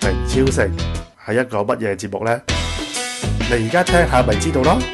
平超成係一個乜嘢節目呢？你而家聽下咪知道咯。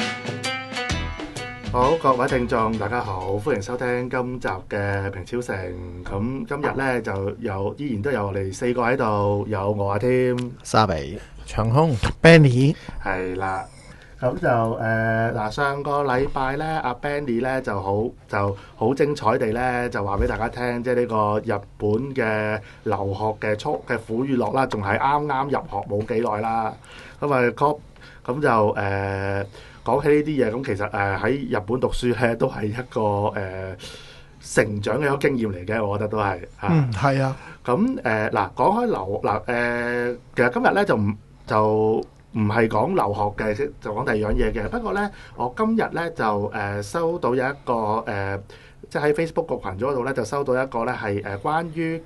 好，各位聽眾大家好，歡迎收聽今集嘅平超成。咁今日呢就依然都有我哋四個喺度，有我阿添、 沙比、 長空、Benny 係啦。咁就嗱，上個禮拜咧，阿 Benny 咧就好精彩地咧，就話俾大家聽，即係呢個日本嘅留學嘅苦與樂啦，仲係啱啱入學冇幾耐啦。咁就講起呢啲嘢，咁其實喺日本讀書咧都係一個成長嘅一個經驗嚟嘅，我覺得都係嚇。 係啊。 咁嗱，講開其實今日咧就唔係講留學嘅，就講第二樣嘢嘅。不過咧，我今日咧就收到有一個即係喺 Facebook 個群組嗰度咧，就收到一個咧係關於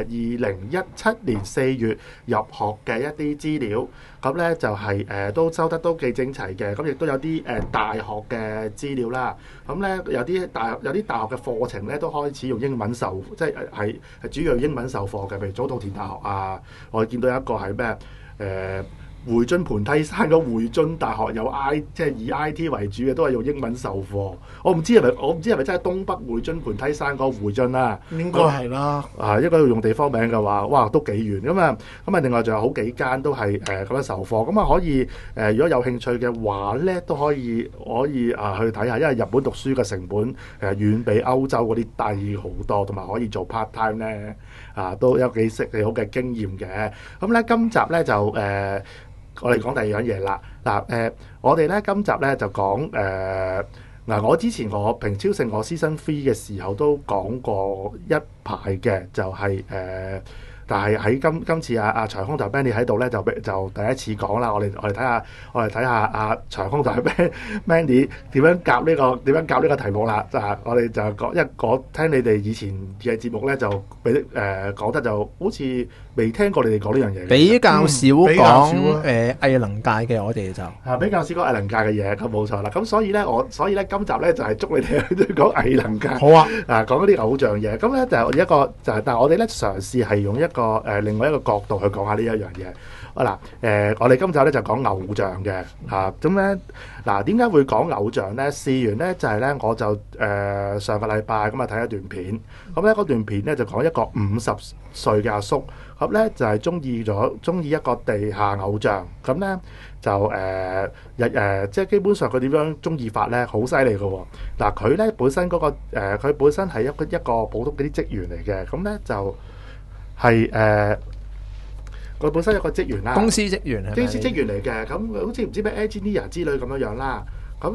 2017年4月入學嘅一啲資料。咁咧就係都收得都幾整齊嘅。咁亦都有啲大學嘅資料啦。咁咧有啲大學嘅課程咧都開始用英文授，即係主要用英文授課嘅，譬如早稻田大學啊。我見到一個係咩會津盤梯山個會津大學有即係以 IT 為主嘅，都係用英文授課。我唔知係咪真係東北會津盤梯山嗰個會津啦？ 應該係啦。 應該要用地方名嘅話，哇，都幾遠咁啊！另外仲有好幾間都係咁樣授課。咁可以如果有興趣嘅話咧，都可以去睇下，因為日本讀書嘅成本遠比歐洲嗰啲低好多，同埋可以做 part time 咧都有幾好嘅經驗嘅。咁咧今集咧就我哋講第二樣嘢啦。我哋咧今集咧就講我之前我平超成我 Season 3嘅時候都講過一排嘅，就係但係喺今次阿長空同 Benny 喺度咧，就第一次講啦。我哋睇下阿長空同 Benny 點樣夾呢個題目啦。我哋就講，因為我聽你哋以前嘅節目咧，就俾講得就好似未聽過你哋講呢樣嘢， 比較少講藝能界嘅，我哋就比較少講藝能界嘅嘢，咁冇錯啦。咁所以咧今集咧就係捉你哋講藝能界。好啊，講一啲偶像嘢。咁咧就一個就係，但係我哋咧嘗試係用一個另外一個角度去講下呢一樣嘢。我哋今集咧就講偶像嘅嚇。咁咧點解會講偶像咧？試完咧就係咧，我就上個禮拜咁睇一段片。咁咧嗰段片咧就講一個50歲嘅阿叔，咁咧就係中意一個地下偶像。咁咧就即係基本上佢點樣中意法咧，好犀利嘅喎。佢咧本身嗰個佢本身係一個普通嗰啲職員嚟嘅。咁咧就係佢本身有個職員啦， 公司職員係咪？ 公司職員嚟嘅。咁好似唔知咩 engineer 之類咁樣啦。咁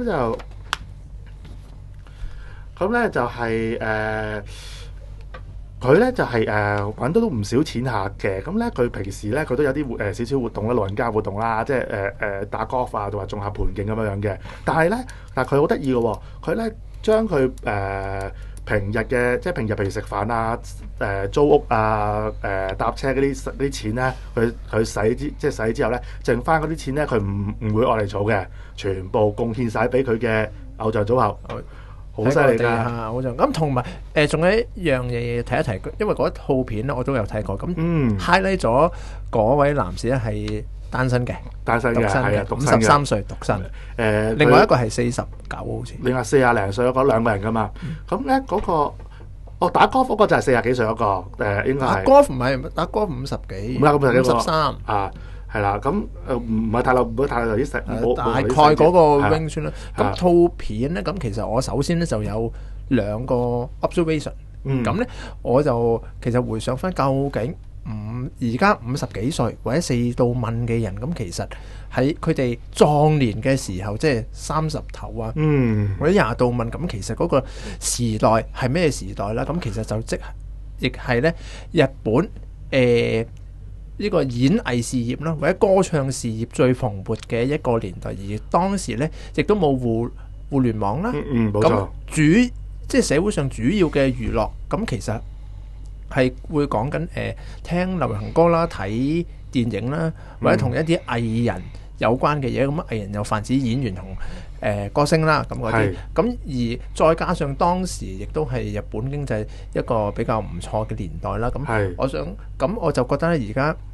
咧就係佢咧就係揾到都唔少錢下嘅。咁咧佢平時咧佢都有啲少少活動啦，老人家活動啦，即係打 golf 啊，同埋種下盤徑咁樣嘅。但係佢好得意嘅喎，佢咧將佢平日譬如食飯啊、租屋啊、搭車嗰啲錢咧，佢使之後咧，剩翻嗰啲錢咧，佢唔會愛嚟儲嘅，全部貢獻晒俾佢嘅偶像組合。好犀利㗎！ 偶像咁，同埋仲有一樣嘢提一提，因為嗰套片咧我都有睇過，咁 highlight 咗嗰位男士咧係單身嘅，53歲獨身。另外一個係49好似。 另外40零歲嗰兩個人㗎嘛。咁咧嗰個打 golf 嗰個就係40幾歲嗰個，應該係。 打 golf 唔係打 golf 50幾，53啊。 係啦，咁唔係太耐啲食， 大概嗰個 range 算啦。咁套片咧，咁其實我首先咧就有兩個 observation。咁咧我就其實回想翻，究竟而家50幾歲或者4到問嘅人，咁其實喺佢哋壯年嘅時候，即係30頭啊，或者20到問，咁其實嗰個時代係咩時代啦？咁其實就亦係咧日本呢個演藝事業啦，或者歌唱事業最蓬勃嘅一個年代，而當時咧亦都冇互聯網啦。 冇錯。 咁即係社會上主要嘅娛樂，咁其實係會講緊聽流行歌啦、睇電影啦，或者同一啲藝人有關嘅嘢。咁藝人又泛指演員同歌星啦，咁嗰啲。咁而再加上當時亦都係日本經濟一個比較唔錯嘅年代啦。咁我就覺得咧，而家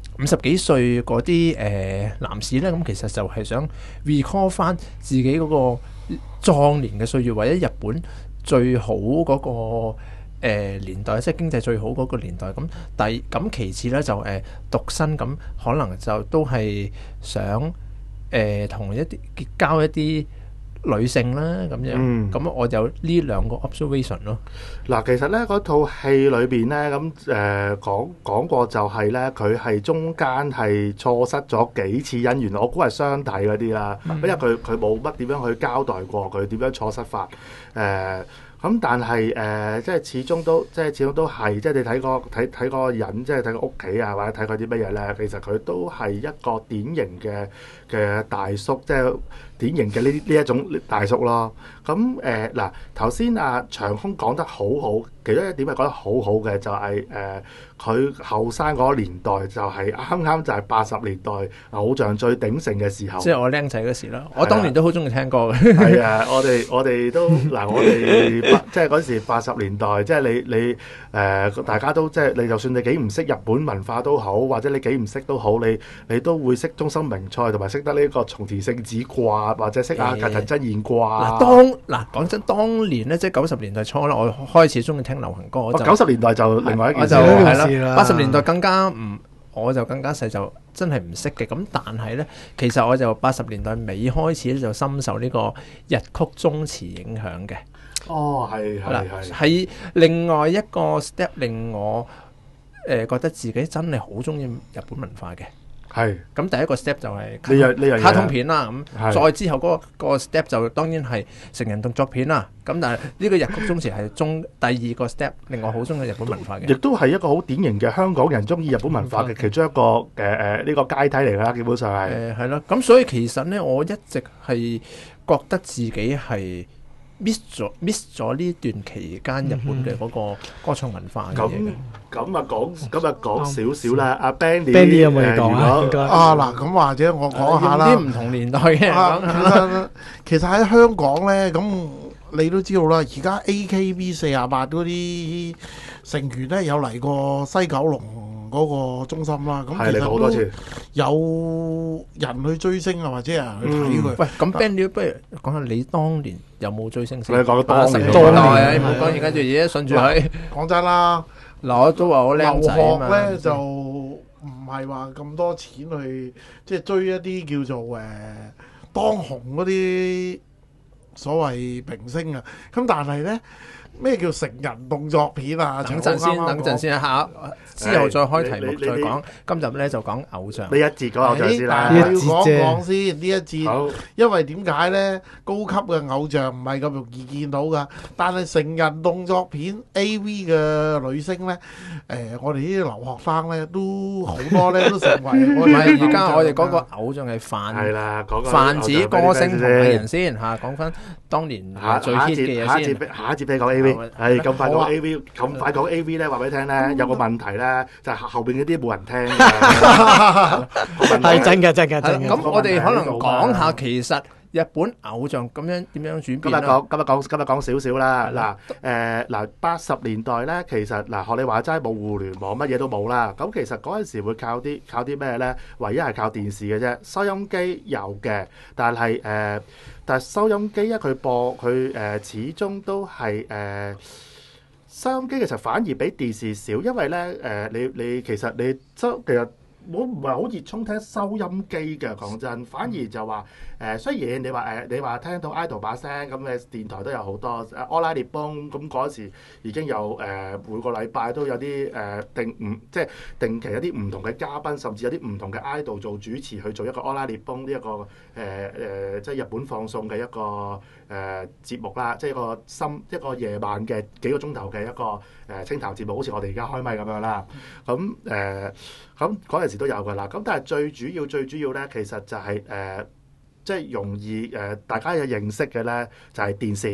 50幾歲嗰啲男士咧，咁其實就係想 recall 翻自己嗰個壯年嘅歲月，或者日本最好嗰個年代，即係經濟最好嗰個年代。咁其次咧就獨身，咁可能就都係想同結交一啲女性啦咁樣。咁我有呢兩個 observation 咯。 嗱，其實咧嗰套戲裏邊咧，咁講過就係咧，佢係中間係錯失咗幾次姻緣，我估係相睇嗰啲啦，因為佢冇乜點樣去交代過佢點樣錯失法咁但係即係始終都係，即係你睇嗰個人，即係睇個屋企啊，或者睇佢啲乜嘢咧，其實佢都係一個典型嘅大叔，即係典型嘅呢一種大叔咯。咁嗱，頭先長空講得好好，其中一點係講得好好嘅就係佢後生嗰個年代就係啱就係80年代偶像最鼎盛嘅時候。 即係我僆仔嗰時啦，我當年都好中意聽歌嘅。 係啊，我哋都嗱，我哋即係嗰時80年代，即係你大家都即係你就算你幾唔識日本文化都好，或者你幾唔識都好，你都會識中森明菜，同埋識得呢個松田聖子掛，或者識近藤真彥掛。 講真，當年咧即係90年代初啦，我開始中意聽流行歌。 90年代就另外一件事啦。80年代更加我就更加細，就真係唔識嘅。咁但係咧，其實我就80年代尾開始咧就深受呢個日曲中詞影響嘅。 哦， 係另外一個 step 令我覺得自己真係好中意日本文化嘅。係咁，第一個 step 就係卡通片啦。咁再之後嗰個 step 就當然係成人動作片啦。咁但係呢個日曲中詞係第二個 step 令我好中意日本文化嘅， 亦都係一個好典型嘅香港人中意日本文化嘅其中一個呢個階梯嚟㗎啦。基本上係咯。咁所以其實咧，我一直係覺得自己係miss 咗呢段期間日本嘅嗰個歌唱文化嘅嘢嘅。咁啊講少少啦。阿 Benny 有冇嘢講啊？ 嗱，咁或者我講下啦。 啲唔同年代嘅其實喺香港咧，咁你都知道啦。而家 AKB48嗰啲成員咧有嚟過西九龍嗰個中心啦。咁其實好多次有人去追星啊，或者有人去睇佢。 喂，咁 Benny 不如講下你當年有冇追星？ 你講當年唔好講而家做嘢，順住佢。 講真啦， 嗱，我都話我靚仔啊嘛。 留學咧就唔係話咁多錢去，即係追一啲叫做當紅嗰啲所謂明星啊。咁但係咧，咩叫成人動作片啊？ 等陣先下之後再開題目再講。今集咧就講偶像。 呢一節講偶像先啦。 我要講先呢一節，因為點解咧？高級嘅偶像唔係咁容易見到噶，但係成人動作片 AV 嘅女星咧，我哋呢啲留學生咧都好多咧都成為我哋。 而家我哋嗰個偶像係泛指歌星同藝人先嚇，講翻當年最 hit 嘅嘢先。 下一節俾你講 AV，係咁快講 AV，咁快講 AV 咧，話俾你聽咧，有個問題咧，就係後邊嗰啲冇人聽嘅。 係真嘅。 咁我哋可能講下其實日本偶像咁樣點樣轉變啦。 今日講少少啦。嗱，80年代咧，其實嗱學你話齋冇互聯網，乜嘢都冇啦。咁其實嗰陣時會靠啲咩咧？唯一係靠電視嘅啫，收音機有嘅，但係收音機佢播佢始終都係收音機其實反而比電視少，因為咧你其實我唔係好熱衷聽收音機嘅，講真，反而就話雖然你話聽到 idol 把聲咁嘅電台都有好多All Night Nippon，咁嗰時已經有每個禮拜都有啲即係定期有啲唔同嘅嘉賓，甚至有啲唔同嘅 idol 做主持去做一個 All Night Nippon 呢一個即係日本放送嘅一個節目啦，即係一個夜晚嘅幾個鐘頭嘅一個清談節目，好似我哋而家開咪咁樣啦。咁嗰陣時都有㗎啦。咁但係最主要咧，其實就係即係容易大家有認識嘅咧，就係電視。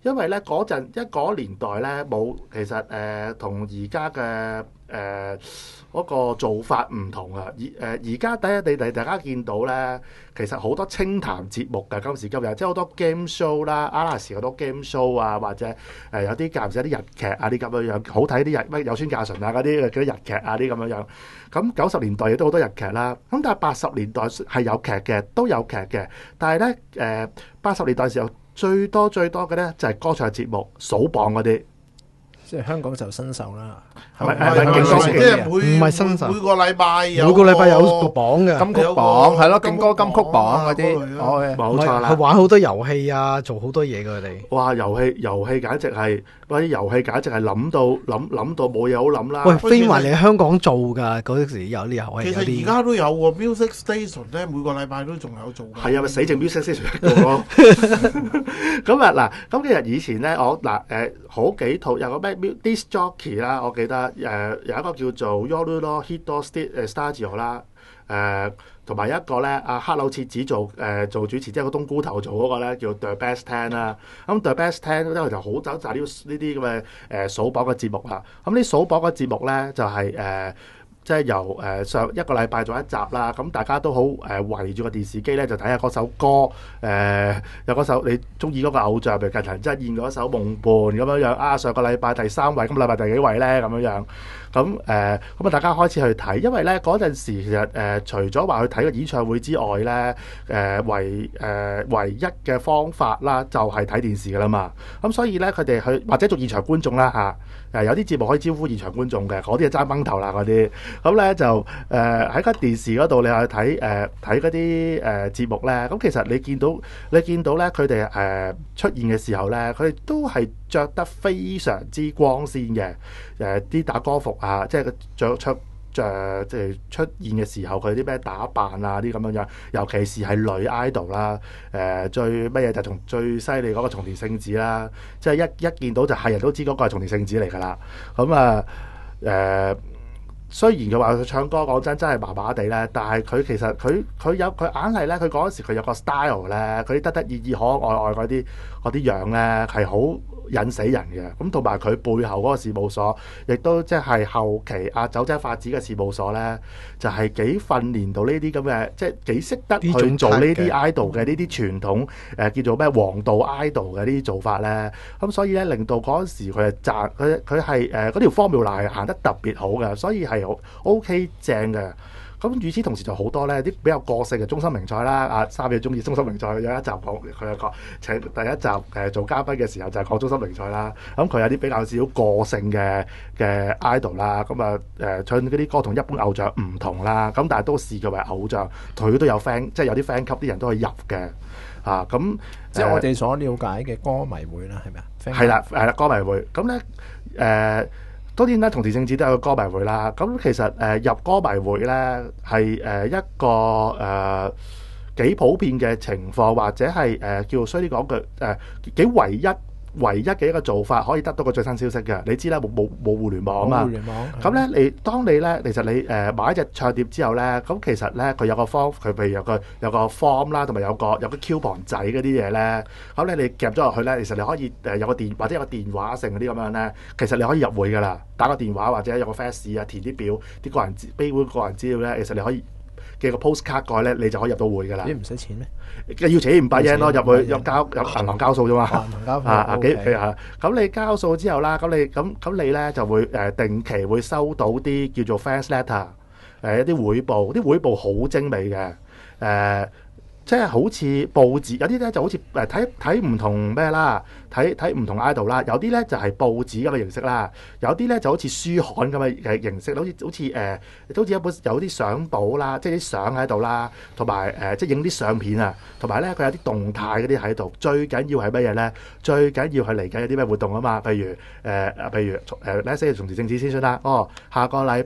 因為咧嗰年代咧冇，其實同而家嘅嗰個做法唔同啊！而家大家見到咧，其實好多清談節目㗎，今時今日即係好多 game show 啦，亞視好多 game show 啊，或者有啲間唔時有啲日劇啊啲咁樣樣，好睇啲乜有村架純啊嗰啲日劇啊啲咁樣樣。咁90年代亦都好多日劇啦，咁但係80年代係有劇嘅，都有劇嘅，但係咧80年代時候最多嘅咧就係歌唱節目數榜嗰啲。 即係香港就新秀啦， 即係唔係新秀， 每個禮拜有個榜嘅金曲榜係咯，勁歌金曲榜嗰啲， 冇錯啦。 係玩好多遊戲啊，做好多嘢㗎佢哋。 哇！遊戲簡直係，嗰啲遊戲簡直係諗到冇嘢好諗啦。 喂，飛埋嚟香港做㗎嗰時有啲遊戲。 其實而家都有喎 ，Music Station 咧每個禮拜都仲有做。 係啊，咪死剩 Music Station 一個咯。咁啊嗱，咁其實以前咧，我好幾套有個咩 Disc Jockey 啦，我記得有一個叫做 Yorulo Hito Studio 啦，同埋一個咧阿黑柳徹子做主持，即係個冬菇頭做嗰個咧叫 The Best Ten 啦。咁 The Best Ten 因為就好走就係呢啲咁嘅數榜嘅節目啦。咁呢數榜嘅節目咧就係即係由上一個禮拜做一集啦，咁大家都好圍住個電視機咧，就睇下嗰首歌，有嗰首你中意嗰個偶像，譬如近藤真彥嗰首《夢伴》咁樣樣啊。上個禮拜第3位，今個禮拜第幾位咧？咁樣樣咁咁啊，大家開始去睇，因為咧嗰陣時其實除咗話去睇個演唱會之外咧，唯一嘅方法啦，就係睇電視噶啦嘛。咁所以咧，佢哋去或者做現場觀眾啦嚇，有啲節目可以招呼現場觀眾嘅，嗰啲就爭崩頭啦嗰啲。咁咧就喺個電視嗰度，你去睇嗰啲節目咧，咁其實你見到咧，佢哋出現嘅時候咧，佢哋都係着得非常之光鮮嘅，啲打歌服啊，即係即係出現嘅時候，佢啲咩打扮啊啲咁樣樣，尤其是係女 idol 啦，最乜嘢就從最犀利嗰個松田聖子啦，即係一見到就係人都知嗰個係松田聖子嚟㗎啦，咁雖然佢話佢唱歌講真係麻麻地咧，但係佢其實佢硬係咧，佢嗰陣時佢有個 style 咧，佢啲得意可愛嗰啲樣咧係好引死人嘅。咁同埋佢背後嗰個事務所，亦都即係後期酒井法子嘅事務所咧，就係幾訓練到呢啲咁嘅，即係幾識得去做呢啲 idol 嘅呢啲傳統叫做咩黃道 idol 嘅呢啲做法咧。咁所以咧令到嗰陣時佢係佢係嗰條 formula 行得特別好嘅，所以係OK 正嘅。咁與此同時就好多咧啲比較個性嘅中森明菜啦，三嘢中意中森明菜有一集講佢有講請第一集做嘉賓嘅時候就係講中森明菜啦。咁佢有啲比較少個性嘅 idol 啦，咁唱嗰啲歌同一般偶像唔同啦，咁但係都視佢為偶像，佢都有 fan， 即係有啲 fan 級啲人都可以入嘅咁即係我哋所了解嘅歌迷會啦，係咪啊？ 係啦，歌迷會咁咧當然啦，同田聖子都有個歌迷會啦。咁其實入歌迷會咧係一個幾普遍嘅情況，或者係叫衰啲講句幾唯一嘅一個做法，可以得到個最新消息嘅。你知啦，冇互聯網啊嘛。咁咧，當你咧，其實你買一隻唱碟之後咧，咁其實咧佢有個 form，佢譬如有個 form 啦，同埋有個 coupon 仔嗰啲嘢咧。咁咧你夾咗落去咧，其實你可以有個或者有個電話性嗰啲咁樣咧，其實你可以入會噶啦。打個電話或者有個 fax 啊，填啲表，啲個人資料咧，其實你可以寄個 postcard 過去咧，你就可以入到會噶啦。 你唔使錢咩？ 要錢500 yen 咯，入去有銀行交數啫嘛。 銀行交咁你交數之後啦，咁你咧就會定期會收到啲叫做 fans letter， 一啲會報，啲會報好精美嘅，即係好似報紙，有啲咧就好似睇唔同咩啦，睇唔同 idol 啦，有啲咧就係報紙咁嘅形式啦，有啲咧就好似書刊咁嘅形式，好似一本有啲相簿啦，即係啲相喺度啦，同埋即係影啲相片啊，同埋咧佢有啲動態嗰啲喺度，最緊要係乜嘢咧？最緊要係嚟緊有啲咩活動啊嘛，譬如呢些從田聖子先算啦，下個禮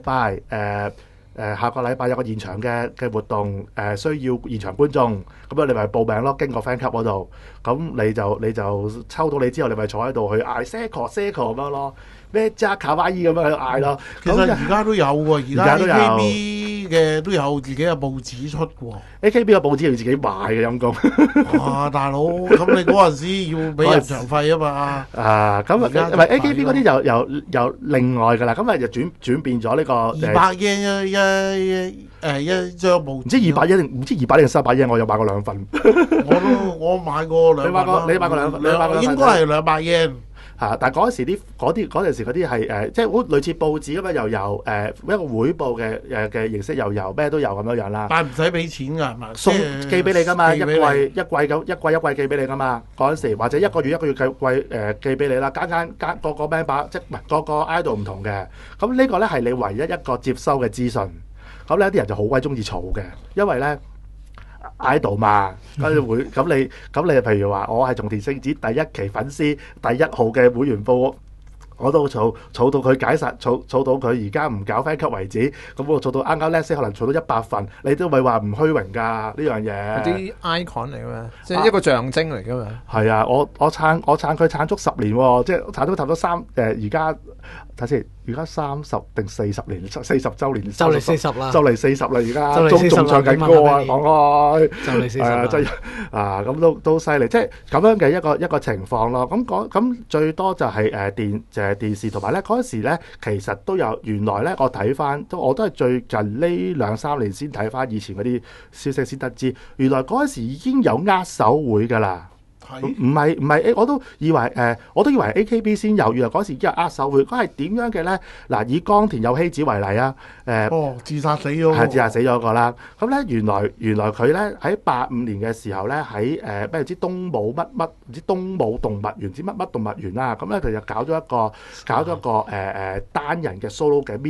拜有個現場嘅活動，需要現場觀眾，咁你咪報名咯，經過 fan club 嗰度，咁你就抽到你之後，你咪坐喺度去嗌 Seko 咁樣咯，咩扎卡哇伊咁樣去嗌咯。 其實而家都有喎，而家 AKB 嘅都有自己嘅報紙出喎。 AKB 嘅報紙要自己買嘅陰公。 哇，大佬，咁你嗰陣時要俾入場費啊嘛。 啊，咁唔係 AKB 嗰啲又另外㗎啦，咁啊就轉變咗呢個 200一張報紙， 唔知200定300，我有買過2份。 我買過2份。 你買過兩份？ 應該係200yen。 係，但係嗰陣時嗰陣時嗰啲係即係好類似報紙咁樣，又有一個會報嘅形式，又有咩都有咁樣啦。 但係唔使俾錢㗎，係咪？ 寄俾你㗎嘛，一季寄俾你㗎嘛。嗰陣時或者一個月寄俾你啦，間個 member 即係唔係個 idol 唔同嘅。咁呢個咧係你唯一一個接收嘅資訊。咁咧啲人就好鬼中意儲嘅，因為咧 idol 嘛，咁你譬如話我係松田聖子第一期粉絲第1號嘅會員報，我都儲到佢解散，儲到佢而家唔搞 fan 級為止，咁我儲到啱啱 last 可能儲到100份，你都咪話唔虛榮㗎呢樣嘢。 啲 icon 嚟㗎嘛，即係一個象徵嚟㗎嘛。 係啊，我撐佢撐足10年喎，即係撐到差唔多而家睇先，而家30定40年，40週年， 就嚟40啦， 就嚟40啦，而家就嚟40 仲唱緊歌啊，講開就嚟40啦， 真咁都犀利，即係咁樣嘅一個情況咯。咁最多就係電視，同埋咧嗰陣時咧，其實都有原來咧，我睇翻我都係最近呢2-3年先睇翻以前嗰啲消息先得知，原來嗰陣時已經有握手會㗎啦。唔係，我都以為AKB 先有，原來嗰時已經有握手會。嗰係點樣嘅咧？嗱，以岡田有希子為例啊， 自殺死咗， 係自殺死咗個啦。咁咧原來佢咧喺85年嘅時候咧喺咩唔知東武唔知東武動物園唔知乜動物園啦。咁咧佢就搞咗一個單人嘅 solo 嘅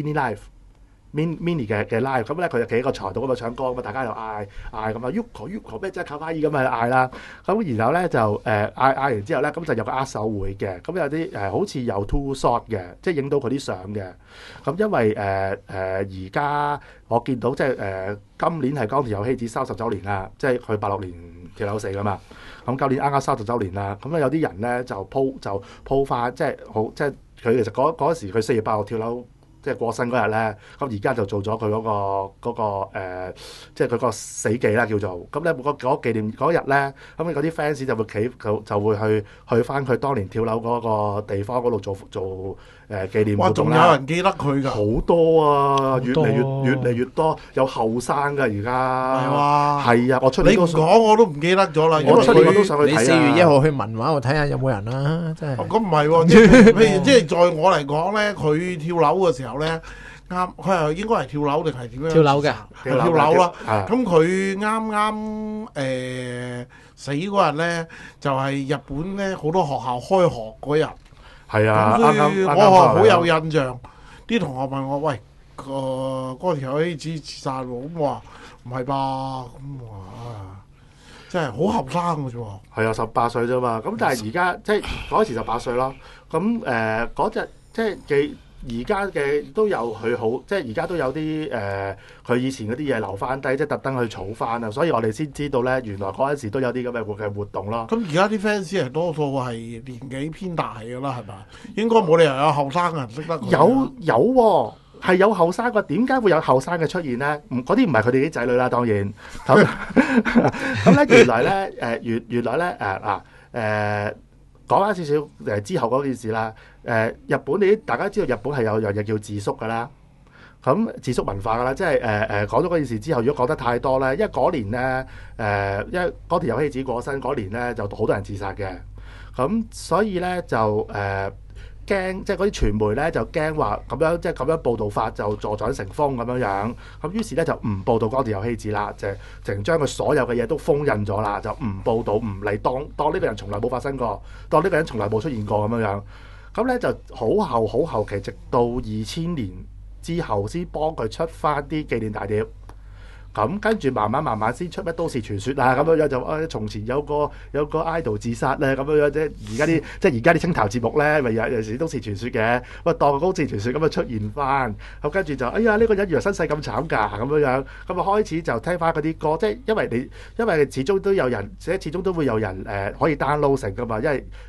mini 嘅 live， 咁咧佢就企喺個台度咁啊唱歌，咁啊大家就嗌咁啊 Yuko 咩即係卡哇伊咁啊嗌啦，咁然後咧就嗌完之後咧，咁就有個握手會嘅，咁有啲好似有 two shot 嘅，即係影到佢啲相嘅。咁因為而家我見到即係今年係岡田有希子30週年啦，即係佢86年跳樓死噶嘛，咁今年啱啱30週年啦，咁咧有啲人咧就鋪翻，即係好即係佢其實嗰時佢4月8號跳樓。即係過身嗰日咧，咁而家就做咗佢嗰個即係佢個死忌啦叫做。咁咧嗰紀念嗰日咧，咁嗰啲 fans 就會就會去翻佢當年跳樓嗰個地方嗰度做紀念活動啦。 哇！仲有人記得佢㗎？ 好多啊，越嚟越多，有後生㗎而家。係嘛？係啊，我出年你唔講我都唔記得咗啦。 我出年我都上去睇啊。 你4月1號去文華度睇下有冇人啦，真係。 咁唔係喎，即係在我嚟講咧，佢跳樓嘅時候咧，啱佢係應該係跳樓定係點樣？ 跳樓嘅， 跳樓啦。咁佢啱死嗰日咧，就係日本咧好多學校開學嗰日。 係啊，啱我好有印象。啲同學問我：喂，嗰條希子自殺喎？咁我話唔係吧？咁話真係好後生嘅啫喎。係啊 ，18歲啫嘛。咁但係而家即係嗰時18歲咯。咁嗰隻即係而家嘅都有佢好，即係而家都有啲佢以前嗰啲嘢留翻低，即係特登去儲翻啊！所以我哋先知道咧，原來嗰陣時都有啲咁嘅活動咯。 咁而家啲 fans 係多數係年紀偏大㗎啦，係咪？應該冇理由有後生人識得佢。 有喎，係有後生個，點解會有後生嘅出現咧？嗰啲唔係佢哋啲仔女啦，當然。咁咧原來咧原來咧講翻少少之後嗰件事啦。日本大家知道日本係有樣嘢叫自肅㗎啦。咁自肅文化㗎啦，即係講咗嗰件事之後，如果講得太多咧，因為嗰年咧因為嗰條有希子過身嗰年咧，就好多人自殺嘅。咁所以咧就驚，即係嗰啲傳媒咧就驚話咁樣，即係咁樣報導法就助長成風咁樣樣。咁於是咧就唔報導嗰條有希子啦，就淨將佢所有嘅嘢都封印咗啦，就唔報導唔理，當呢個人從來冇發生過，當呢個人從來冇出現過咁樣樣。咁咧就好後期，直到2000年之後先幫佢出翻啲紀念大碟。咁跟住慢慢先出咩都市傳說啊，咁樣就從前有個 idol 自殺咧，咁樣啫。而家啲清談節目咧，咪有時都市傳說嘅，當個都市傳說咁啊出現翻。咁跟住就呢個人原來身世咁慘㗎，咁樣樣。咁啊開始就聽翻嗰啲歌，即係因為始終都有人，始終都會有人可以 download 成㗎嘛，因為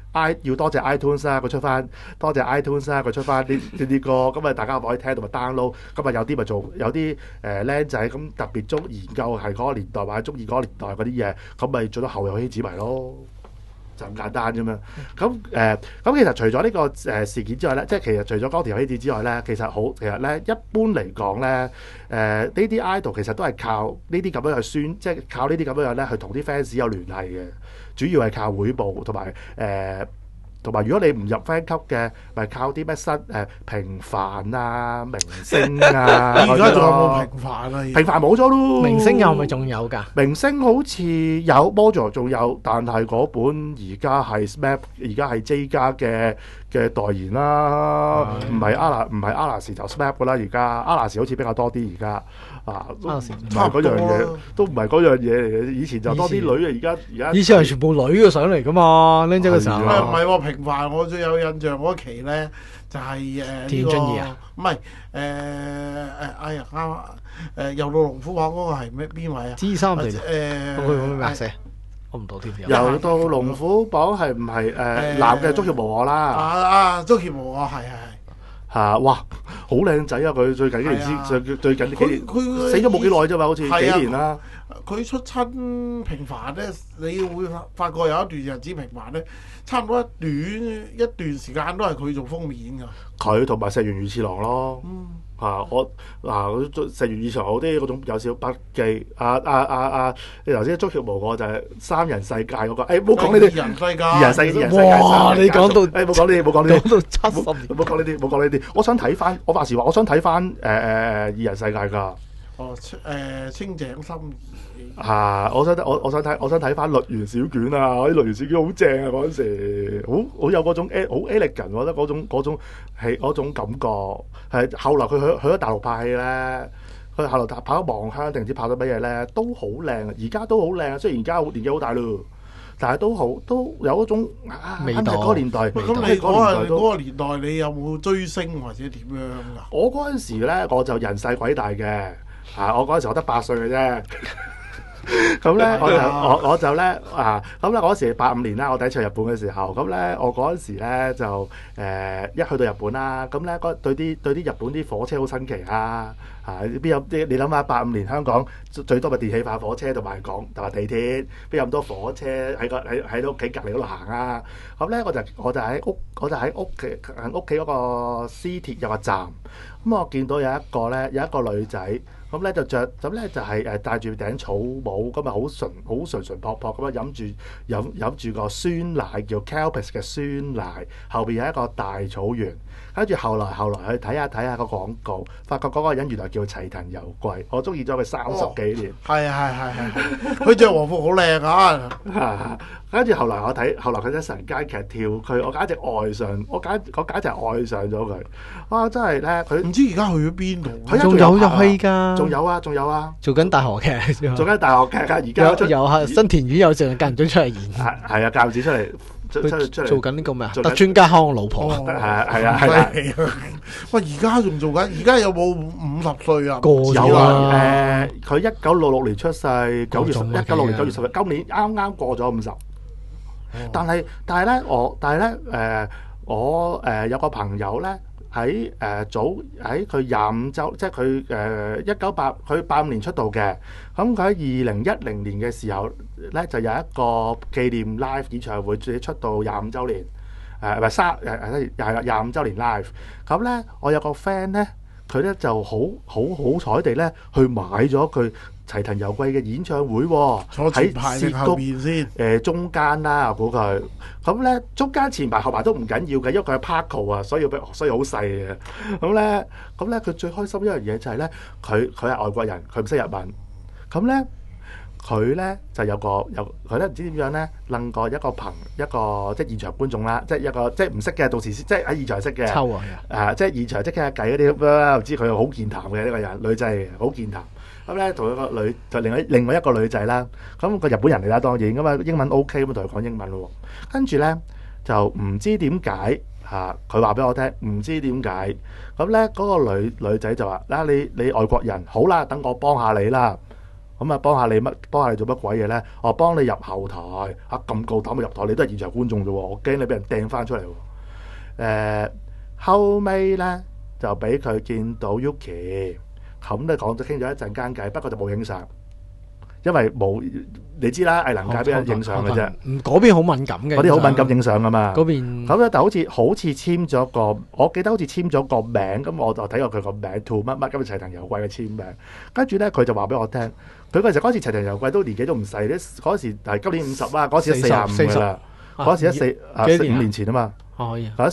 要多謝 iTunes 啦，佢出翻多謝 iTunes 啦，佢出翻啲歌，咁啊大家可以聽同埋 download，咁啊有啲咪做有啲僆仔咁特別中研究係嗰個年代或者中意嗰個年代嗰啲嘢，咁咪做到後有希子迷咯。就咁簡單啫嘛。咁其實除咗呢個事件之外咧，即係其實除咗岡田有希子之外咧，其實咧一般嚟講咧，呢啲 idol 其實都係靠呢啲咁樣去即係靠呢啲咁樣咧去同啲 fans 有聯繫嘅，主要係靠會報同埋如果你唔入 fan 級嘅，咪靠啲咩平凡啊、明星啊。 而家仲有冇平凡啊？ 平凡冇咗咯。 明星有咪仲有㗎？ 明星好似有 Mojo 仲有，但係嗰本而家係 SMAP， 而家係 J 家嘅代言啦，唔係Alice就 SMAP 噶啦，而家Alice好似比較多啲而家。唔係嗰樣嘢，都唔係嗰樣嘢嚟嘅。以前就多啲女啊，而家以前係全部女嘅上嚟噶嘛，僆仔嘅時候。 唔係喎，平凡我最有印象嗰期咧，就係田俊義啊， 唔係哎呀啱又到龍虎榜嗰個係咩邊位啊 ？G3定佢咩寫？我唔到添。 又到龍虎榜係唔係男嘅足協無我啦？ 足協無我係。 哇，好靚仔啊！佢最近幾年最近幾年，佢死咗冇幾耐啫嘛，好似幾年啦。 佢出親平凡咧，你會發覺有一段日子平凡咧，差唔多一段時間都係佢做封面㗎。佢同埋石原裕次郎咯。石原裕次郎好啲嗰種有少筆記。你頭先足協無我就係三人世界嗰個。唔好講呢啲。二人世界。 哇！你講到冇講呢啲，冇講呢啲。 講到70年。 冇講呢啲，冇講呢啲。我想睇翻，我話時話，我想睇翻二人世界㗎。 清井心我想睇翻《律源小卷》啊！啲《律源小卷》好正啊！嗰陣時，好有嗰種好 elegant，我覺得嗰種係嗰種感覺。係後來佢去咗大陸拍戲咧，佢後來拍咗《望鄉》定唔知拍咗乜嘢咧，都好靚。而家都好靚，雖然而家年紀好大咯，但係都有嗰種味道。 嗰個年代。 咁你嗰個年代，你有冇追星或者點樣㗎？ 我嗰陣時咧，我就人細鬼大嘅。我嗰陣時我得8歲嘅啫。咁咧我就咧咁咧嗰時85年啦，我第一次去日本嘅時候，咁咧我嗰陣時咧就一去到日本啦，咁咧對啲日本啲火車好新奇啊！邊有啲你諗下85年香港最多咪電氣化火車同埋地鐵，邊有咁多火車喺屋企隔離嗰度行啊？咁咧我就喺屋企嗰個私鐵有個站，咁我見到有一個女仔。咁咧就係戴住頂草帽，咁啊好純純朴朴咁啊飲住個酸奶叫 Calpis 嘅酸奶，後邊有一個大草原，跟住後來去睇下個廣告，發覺嗰個人原來叫齊藤由貴，我中意咗佢30幾年。係， 佢着和服好靚啊！ 跟住後來佢喺神街劇跳，我簡直愛上，我簡直愛上咗佢。哇！真係咧，佢唔知而家去咗邊度？ 佢仲有入戲㗎？ 仲有啊！ 做緊大學劇， 做緊大學劇㗎。而家有新田院有成間唔中出嚟演。 係啊，間唔時出嚟。出嚟做緊呢個咩啊？特專家康老婆。 係啊。 喂，而家仲做緊？而家有冇50歲啊？ 有啊。 佢1966年出世，1966年9月10日，今年啱啱過咗50。但係咧，我有個朋友咧喺佢25週，即係佢佢85年出道嘅，咁佢喺2010年嘅時候咧就有一個紀念 live 演唱會，自己出道25週年，唔係25週年 live。咁咧，我有個 friend 咧，佢咧就好彩地咧去買咗佢齊藤由貴嘅演唱會喎，喺涉谷中間啦，我估佢。咁咧中間前排後排都唔緊要嘅，因為佢係 Parco 啊，所以好細嘅。咁咧佢最開心一樣嘢就係咧，佢係外國人，佢唔識日文。咁咧佢咧就佢咧唔知點樣咧，楞過一個即係現場觀眾啦，即係唔識嘅，到時即係喺現場識嘅。 抽即係現場即傾下偈嗰啲咁啦，唔知佢好健談嘅呢個人，女仔好健談。咁咧同一個女就另外一個女仔啦，咁個日本人嚟啦，當然咁啊英文 OK 咁同佢講英文咯。跟住咧就唔知點解佢話俾我聽，唔知點解咁咧嗰個女仔就話你外國人好啦，等我幫下你啦。 咁啊幫下你做乜鬼嘢咧？我幫你入後台，咁夠膽入台，你都係現場觀眾啫喎，我驚你俾人掟翻出嚟喎。後尾咧就俾佢見到 Yuki， 咁咧傾咗一陣間偈，不過就冇影相。因為冇你知啦，藝能界俾人影相嘅啫。 嗰邊好敏感嘅， 嗰啲好敏感影相噶嘛。 嗰邊咁咧，就好似簽咗個，我記得好似簽咗個名，咁我就睇過佢個名 to 乜乜，咁齊藤由貴嘅簽名。跟住咧，佢就話俾我聽，佢嗰陣嗰時齊藤由貴都年紀都唔細，嗰時係今年50啦，嗰時45噶啦，嗰時5年前啊嘛。 可以。 嗰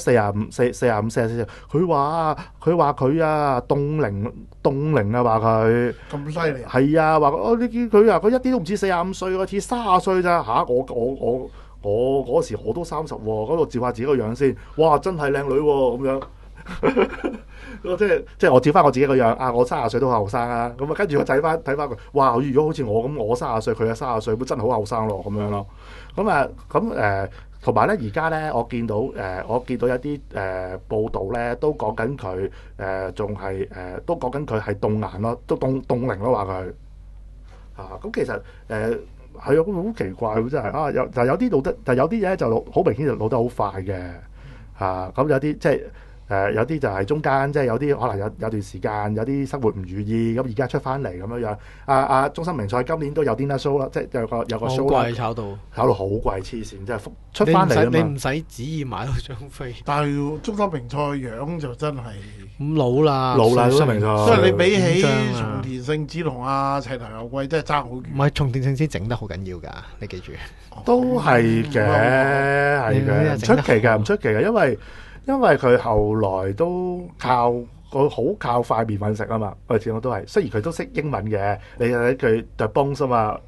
44，佢話佢啊凍齡啊，話佢咁犀利。 係啊，話呢啲佢啊，佢一啲都唔似45歲，似30歲咋嚇？我嗰時我都30喎，嗰度照下自己個樣先，哇！真係靚女喎咁樣。即係我照翻我自己個樣啊！我30歲都好後生啊！咁啊，跟住我睇翻佢，哇！如果好似我咁，我30歲，佢係30歲，真係好後生咯咁樣咯。同埋咧，而家咧，我見到有啲報道咧，都講緊佢仲係都講緊佢係凍顏咯，都凍齡咯，話佢咁其實係好奇怪喎，真係有啲老得，但有啲嘢就好明顯就老得好快嘅咁有啲即係。有啲就係中間，即係有啲可能有段時間有啲生活唔如意，咁而家出翻嚟咁樣樣。中森明菜今年都有 dinner show 啦，即係有個 show 啦， 炒到好貴黐線，即係出翻嚟啊嘛！ 你唔使旨意買到張飛， 但係中森明菜樣就真係咁老啦， 中森明菜， 即係你比起松田聖子同阿齊藤由貴，真係爭好遠。唔係松田聖子整得好緊要㗎，你記住。 都係嘅，係嘅，唔出奇嘅，因為佢後來都好靠塊面揾食啊嘛，我哋始終都係。雖然佢都識英文嘅，你睇佢對 Bones 啊嘛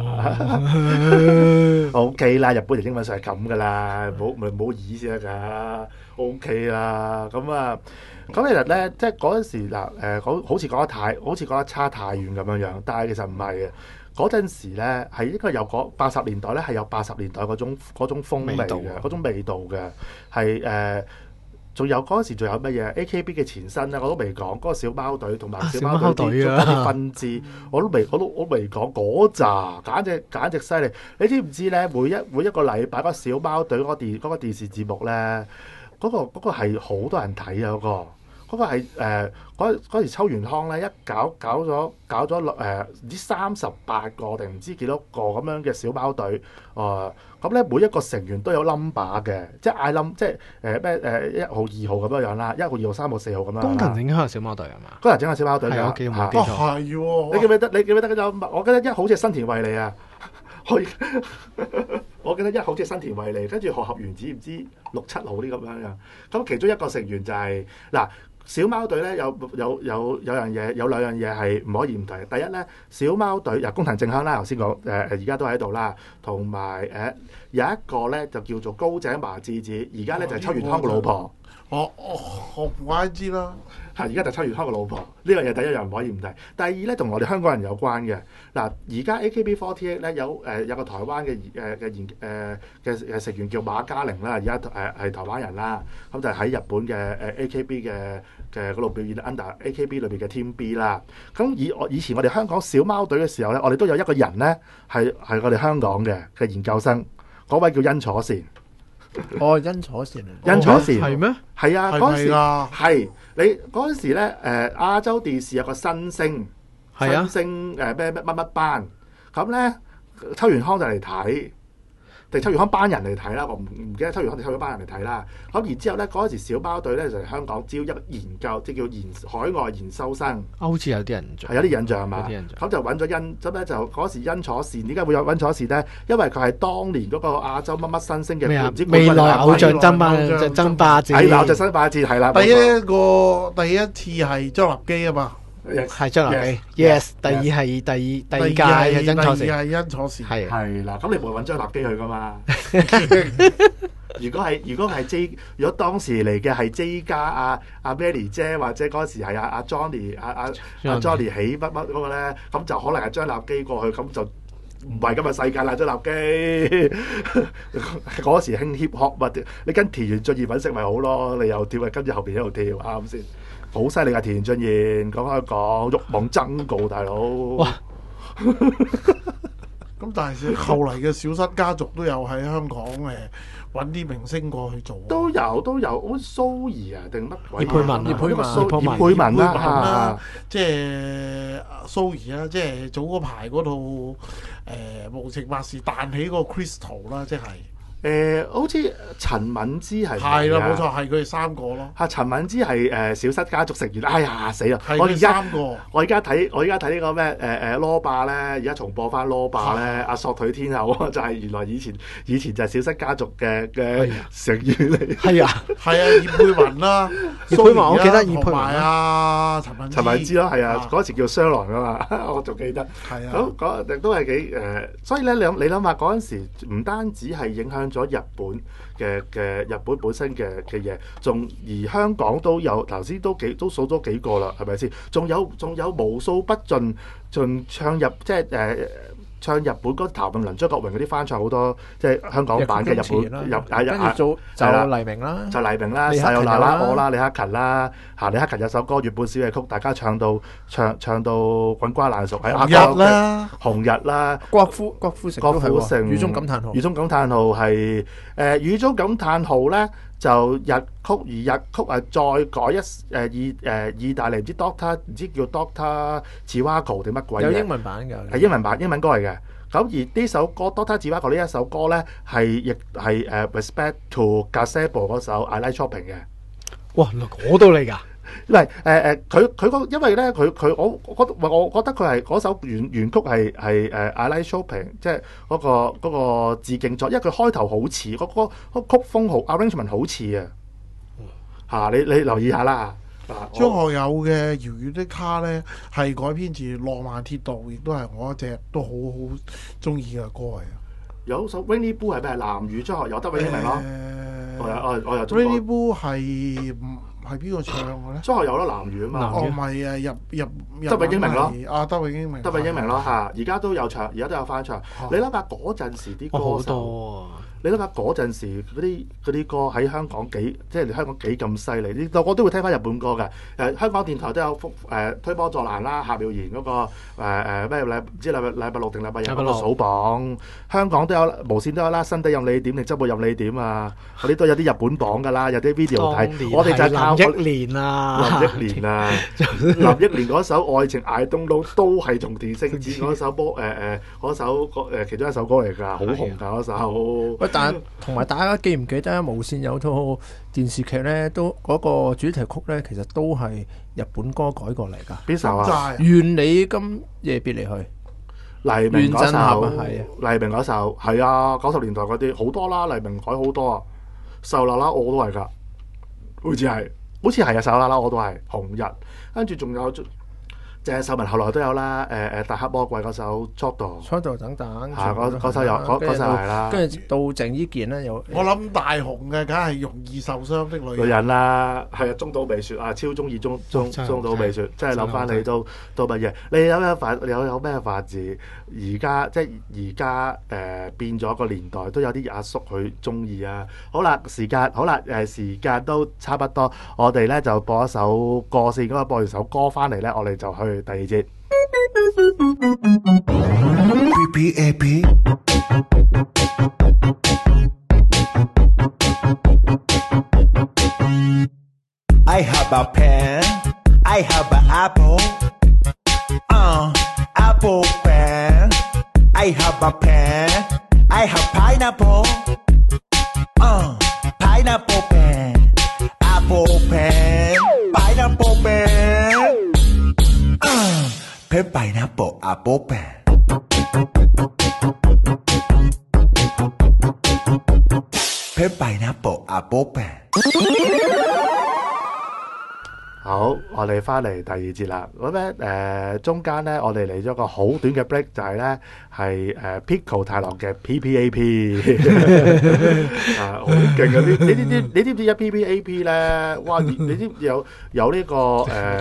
，OK 啦，日本人英文上係咁噶啦，唔好意先得㗎 ，OK 啦。咁其實咧，即係嗰陣時好似講得差太遠咁樣樣，但係其實唔係嘅。嗰陣時咧係應該有80年代咧係有80年代嗰種風味嘅，嗰種味道嘅係仲有嗰陣時仲有乜嘢 AKB 嘅前身咧，我都未講嗰個小貓隊同埋小貓隊啲分支，我都未講嗰扎，簡直犀利！你知唔知咧？每一個禮拜嗰個小貓隊嗰個電視節目咧，嗰個係好多人睇啊！嗰個係嗰時秋元康咧一搞咗唔知38個定唔知幾多個咁樣嘅小貓隊，咁咧每一個成員都有 number 嘅，即係嗌即係1號2號咁樣樣啦，1號2號3號4號咁樣啦。工藤整下小貓隊係嘛？工藤整下小貓隊㗎， 我記冇記錯。 係喎， 你記唔記得？你記唔記得我記得1號似係新田惠利啊！我記得1號似係新田惠利，跟住河合原子唔知6、7號啲咁樣樣。咁其中一個成員就係嗱。小貓隊咧有兩樣嘢係唔可以唔提。第一咧，小貓隊工藤靜香啦，頭先講而家都喺度啦，同埋有一個咧就叫做高井麻志子，而家咧就係秋元康個老婆。 我唔怪知啦。 而家就秋元康個老婆，呢樣嘢第一樣唔可以唔提。第二咧，同我哋香港人有關嘅嗱，而家 AKB48 咧有個台灣嘅成員叫馬嘉玲啦，而家係台灣人啦，咁就喺日本嘅AKB 嘅嗰度表演 under AKB 裏邊嘅 Team B 啦。咁以前我哋香港小貓隊嘅時候咧，我哋都有一個人咧係我哋香港嘅研究生，嗰位叫殷楚善。 殷楚善係咩？ 係啊，嗰陣時係你嗰陣時咧，亞洲電視有個新星咩乜班，咁咧秋元康就嚟睇，定秋元康班人嚟睇啦，我唔記得秋元康定秋元班人嚟睇啦。咁然之後咧，嗰陣時小貓隊咧就嚟香港招一個研究，即叫海外研修生。 好似有啲印象， 係有啲印象係嘛？咁就揾咗咁咧就嗰時殷楚善，點解會有殷楚善咧？因為佢係當年嗰個亞洲乜乜新星嘅唔知未來偶像爭霸戰， 係偶像爭霸戰係啦。 第一次係張立基啊嘛。 係張立基 ，yes。第二屆係殷楚善， 係啦。咁你唔會揾張立基去噶嘛？如果當時嚟嘅係 J 加阿 Mary 姐，或者嗰時係阿 Johnny 阿 Johnny 起乜嗰個咧，咁就可能係張立基過去，咁就唔係咁嘅世界啦。張立基嗰時興 hip hop，你跟田原俊彥揾食咪好咯？你又跳跟住後邊喺度跳，啱先？好犀利噶田原俊彥，講一講欲望爭告大佬。 哇！ 咁但係後嚟嘅小室家族都有喺香港揾啲明星過去做， 都有，好似蘇兒啊定乜鬼？ 葉佩文葉佩文啦， 即係蘇兒啦，即係早嗰排嗰套無情百事彈起個 Crystal 啦，即係。 好似陳敏之係啦，冇錯，係佢哋三個咯。 陳敏之係小室家族成員。哎呀死啦！ 我而家睇呢個咩羅霸咧，而家重播翻羅霸咧，阿索腿天后就係原來以前就係小室家族嘅成員嚟。 係啊， 葉佩文啦， 葉佩文我記得葉佩文啊，陳敏之咯，係啊，嗰時叫雙狼噶嘛，我仲記得。 係啊， 咁都係幾所以咧，你諗下嗰陣時，唔單止係影響咗日本嘅日本本身嘅嘢，仲而香港都有頭先都數咗幾個啦，係咪先？仲有無數不盡唱入即係唱日本嗰譚詠麟、張國榮嗰啲翻唱好多，即係香港版嘅日本跟住就黎明啦， 細有娜啦，我啦，李克勤啦，李克勤有首歌《月半小夜曲》，大家唱到滾瓜爛熟，紅日啦， 郭富城，雨中感嘆號， 雨中感嘆號係雨中感嘆號咧就日曲，而日曲再改意大利唔知 Doctor 唔知叫 Doctor Chivago 定乜鬼嘢， 有英文版㗎， 係英文歌嚟嘅。咁而呢首歌 Doctor Chivago 呢一首歌咧亦係Respect to Gazebo 嗰首 I Like Shopping 嘅。 哇，嗰度嚟㗎！ 唔係佢因為咧我覺得佢係嗰首原曲係I Like Shopping， 即係嗰個致敬作，因為佢開頭好似嗰曲風好 arrangement 好似啊你留意下啦。 張學友嘅《遙遠的他》咧係改編自《浪漫鐵道》，亦都係我一隻都好中意嘅歌嚟。 有首 Rainy Blue 係咩？藍雨張學友得永英明咯。我又 Rainy Blue 係邊個唱嘅咧？ 張學友咯，藍雨啊嘛。 唔係入德永英明咯。 德永英明。 德永英明咯嚇，而家都有唱，而家都有翻唱。你諗下嗰陣時啲歌手，你諗下嗰陣時嗰啲歌喺香港即係香港幾咁犀利？我都會聽翻日本歌嘅。香港電台都有推波助瀾啦，夏妙賢嗰個咩唔知禮拜六定禮拜日嗰個數榜，香港都有無線都有啦，新地任你點定周末任你點啊！嗰啲都有啲日本榜㗎啦，有啲 video 睇。我哋就係靠林憶蓮啊， 林憶蓮嗰首《愛情 I Don't Know》都係從電星子嗰首其中一首歌嚟㗎，好紅㗎嗰首。 但同埋大家記唔記得無線有套電視劇咧，都嗰個主題曲咧，其實都係日本歌改過嚟㗎。 邊首啊？ 願你今夜別離去。 黎明嗰首係啊， 黎明嗰首係啊，90年代嗰啲好多啦，黎明改好多啊。受啦啦我都係㗎，好似係啊，受啦啦我都係紅日，跟住仲有鄭秀文後來都有啦，大黑魔鬼嗰首 Chotto 等等， 嗰首有嗰首係啦， 跟住到鄭伊健咧有， 我諗大紅嘅梗係容易受傷的女人啦，係啊，中島美雪啊，超中意中島美雪，即係諗翻你都乜嘢？你有咩法子？而家變咗個年代，都有啲阿叔佢中意啊！好啦，時間都差不多，我哋咧就播一首歌先，咁播完首歌翻嚟咧，我哋就去第二節。 I have a pen, I have an apple, apple pen. I have a pen, I have pineapple, pineapple pen, apple pen, pineapple pen, pen pineapple apple pen. Pen pineapple apple pen。 好，我哋翻嚟第二節啦。咁咧中間咧，我哋嚟咗個好短嘅 break， 就係咧係Pico 太郎嘅 PPAP 好勁啊！你知唔知一 PPAP 咧？哇！你知有呢個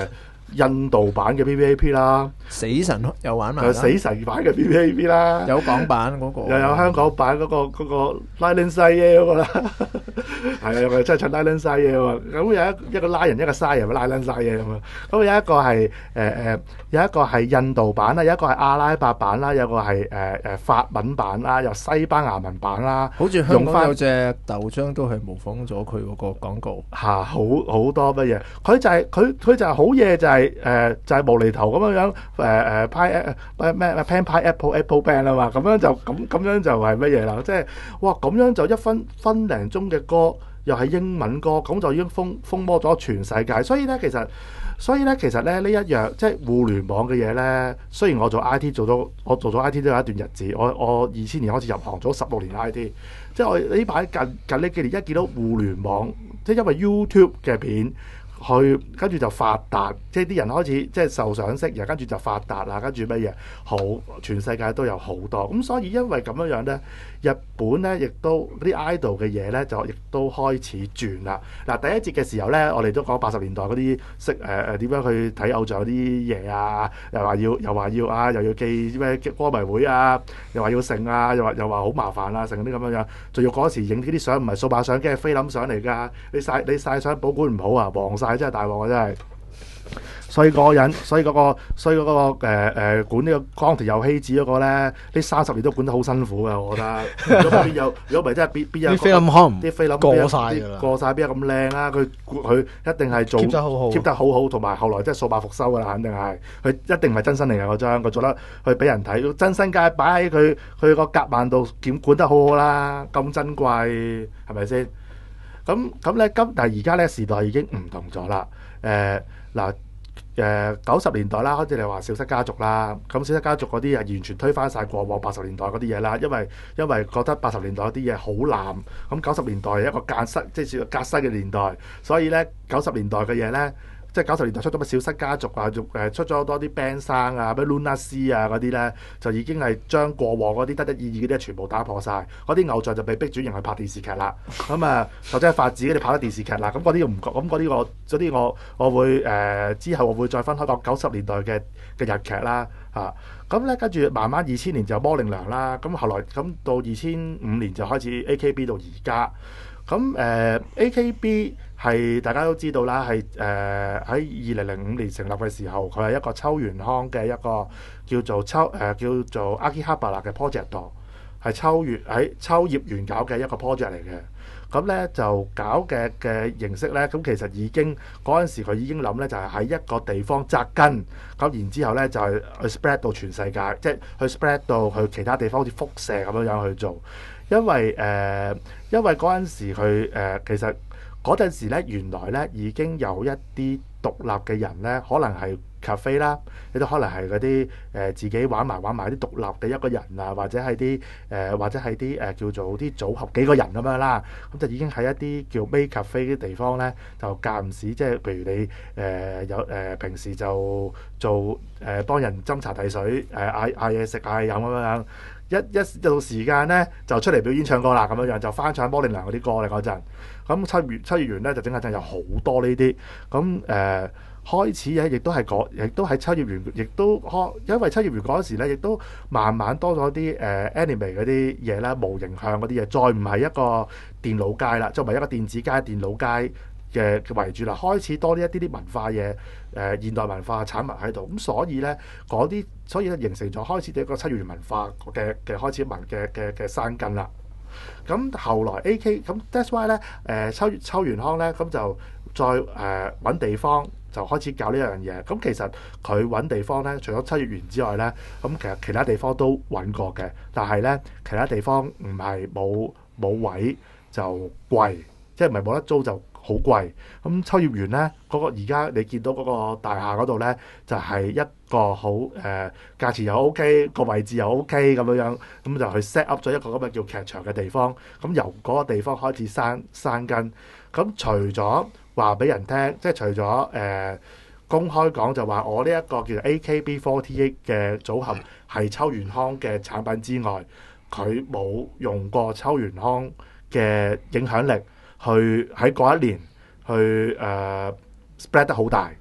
印度版嘅 PPAP 啦， 死神又玩埋啦， 死神版嘅 PPAP 啦， 有港版嗰個， 又有香港版嗰個拉倫西耶嗰個啦，係啊，我哋真係唱拉倫西耶喎。咁有一個拉人，一個西人，拉倫西耶咁啊。咁有一個係有一個係印度版啦，有一個係阿拉伯版啦，有個係法文版啦，有西班牙文版啦。 好似香港有隻豆漿都係模仿咗佢嗰個廣告嚇，好多乜嘢？佢就係好嘢，就係無厘頭咁樣咩 pen pie apple band 啊嘛，咁樣就係乜嘢啦？即係哇，咁樣就一分零鐘嘅歌，又係英文歌，咁就已經風魔咗全世界。所以咧，其實咧呢一樣即係互聯網嘅嘢咧。雖然我做 I T 做咗 I T 都有一段日子，我2000年開始入行，做咗16年 I T。即係我呢排近呢幾年一見到互聯網，即係因為 YouTube 嘅片。跟住就發達，即係啲人開始即係受賞識，然後跟住就發達啦，跟住乜嘢好，全世界都有好多。咁所以因為咁樣咧，日本咧亦都啲 idol 嘅嘢咧就亦都開始轉啦。嗱，第一節嘅時候咧，我哋都講80年代嗰啲識點樣去睇偶像啲嘢啊，又話要啊，又要記咩歌迷會啊，又話要剩啊，又話好麻煩啦，剩啲咁樣，仲要嗰時影呢啲相唔係數碼相機，係菲林相嚟㗎，你曬相保管唔好啊，黃曬。真係大鑊啊！真係，所以嗰個人，所以嗰個管呢個岡田佑希子嗰個咧，呢30年都管得好辛苦嘅，我覺得。如果唔係真係邊有啲菲林可能啲菲林過晒㗎啦，過晒邊有咁靚啊？佢一定係做 keep 得好好，同埋後來即係數碼復修㗎啦，肯定係。佢一定唔係真身嚟嘅嗰張，佢做得去俾人睇，真身梗係擺喺佢個夾萬度管得好好啦，咁珍貴係咪先？咁咧，但係而家咧時代已經唔同咗啦。90年代啦，開始你話小室家族啦，咁小室家族嗰啲完全推翻晒過往80年代嗰啲嘢啦，因為覺得80年代嗰啲嘢好濫，咁90年代係一個革新嘅年代，所以咧90年代嘅嘢咧。即係90年代出咗乜小室家族啊，出咗好多啲 band 生啊，咩 Luna C 啊嗰啲咧，就已經係將過往嗰啲得意義嗰啲全部打破晒。嗰啲偶像就被逼轉型去拍電視劇啦。咁啊，或者係發展佢哋拍咗電視劇啦。咁嗰啲唔講，咁嗰啲我會之後我會再分開講90年代嘅日劇啦嚇。咁咧跟住慢慢2000年就魔靈娘啦。咁後來咁到2005年就開始 AKB 到而家。咁AKB 係大家都知道啦，係喺2005年成立嘅時候，佢係一個秋元康嘅一個叫做 Akihabara 嘅 project 度，係秋葉原搞嘅一個 project 嚟嘅。咁咧就搞嘅形式咧，咁其實已經嗰陣時佢已經諗咧，就係喺一個地方紮根，咁然之後咧就係去 spread 到全世界，即係去 spread 到去其他地方，好似輻射咁樣去做。因為嗰陣時佢其實嗰陣時咧，原來咧已經有一啲獨立嘅人咧，可能係 cafe 啦，亦都可能係嗰啲自己玩埋啲獨立嘅一個人啊，或者係啲叫做啲組合幾個人咁樣啦，咁就已經喺一啲叫 make cafe 嘅地方咧，就間唔時即係譬如你平時就做幫人斟茶遞水，嗌嘢食嗌飲咁樣。一到時間咧，就出嚟表演唱歌啦，咁樣就翻唱魔靈娘嗰啲歌嚟嗰陣。咁七月園咧就整下陣有好多呢啲。咁開始咧，亦都喺七月園，因為七月園嗰時咧，亦都慢慢多咗啲anime 嗰啲嘢啦，模型向嗰啲嘢，再唔係一個電腦街啦，就唔係一個電子街、電腦街嘅為主啦，開始多啲一啲文化嘢，現代文化產物喺度，咁所以咧形成咗開始一個七月園文化嘅開始嘅生根啦。咁後來 咁 that's why 咧秋元康咧咁就再揾地方就開始搞呢樣嘢。咁其實佢揾地方咧，除咗七月園之外咧，咁其實其他地方都揾過嘅，但係咧其他地方唔係冇位就貴，即係唔係冇得租就好貴。咁秋葉原咧嗰個而家你見到嗰個大廈嗰度咧，就係一個好價錢又 OK， 個位置又 OK 咁樣，咁就去 set up 咗一個咁嘅叫劇場嘅地方。咁由嗰個地方開始生根。咁除咗話俾人聽，即係除咗公開講就話我呢一個叫做 AKB48 嘅組合係秋元康嘅產品之外，佢冇用過秋元康嘅影響力去喺嗰一年去spread 得好大，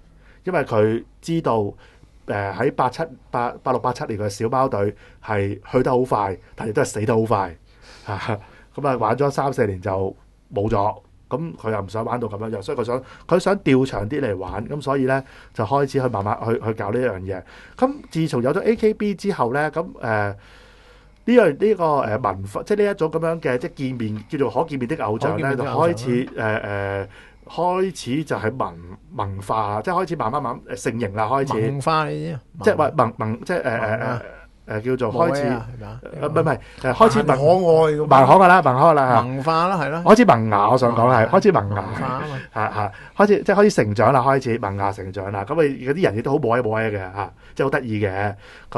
因為佢知道喺86、87年嘅小貓隊係去得好快，但係都係死得好快嚇。咁啊玩咗3-4年就冇咗。咁佢又唔想玩到咁樣樣，所以佢想調長啲嚟玩，咁所以咧就開始去慢慢去搞呢樣嘢。咁自從有咗 AKB 之後咧，咁呢個文化，即係呢一種咁樣嘅即係見面叫做可見面的偶像咧，就開始開始就係文化，即係開始慢慢成型啦，開始文化呢啲， 即係話即係叫做開始，唔係開始可愛文可噶啦，文可啦， 文化啦，係咯， 開始萌芽，我想講係開始萌芽， 係開始即係開始成長啦，開始萌芽成長啦。咁嗰啲人亦都好冇嘅嚇，即係好得意嘅。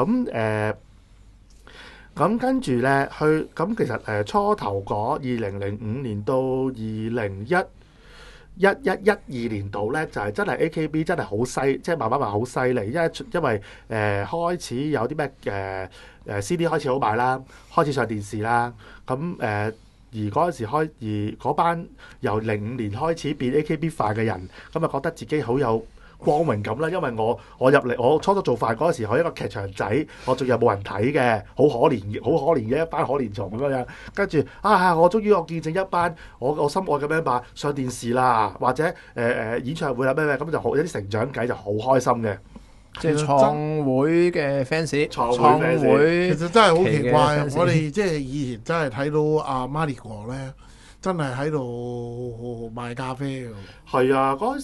咁跟住咧咁其實初頭嗰2005年到2012年度咧，就係真係 AKB 真係好犀，即係慢慢好犀利，因為開始有啲咩CD 開始好賣啦，開始上電視啦，咁而嗰陣時而嗰班由05年開始變 AKB 飯嘅人，咁啊覺得自己好有光榮感啦，因為我入嚟，我初初做飯嗰陣時，喺一個劇場仔，我仲有冇人睇嘅，好可憐嘅一班可憐蟲咁樣。跟住我終於我見證一班我心愛嘅咩吧上電視啦，或者演唱會啦咩，咁就好有啲成長計，就好開心嘅。 即係創會嘅 fans， 創會其實真係好奇怪。我哋即係以前真係睇到阿 Marigo 咧，真係喺度賣咖啡嘅。 係啊，嗰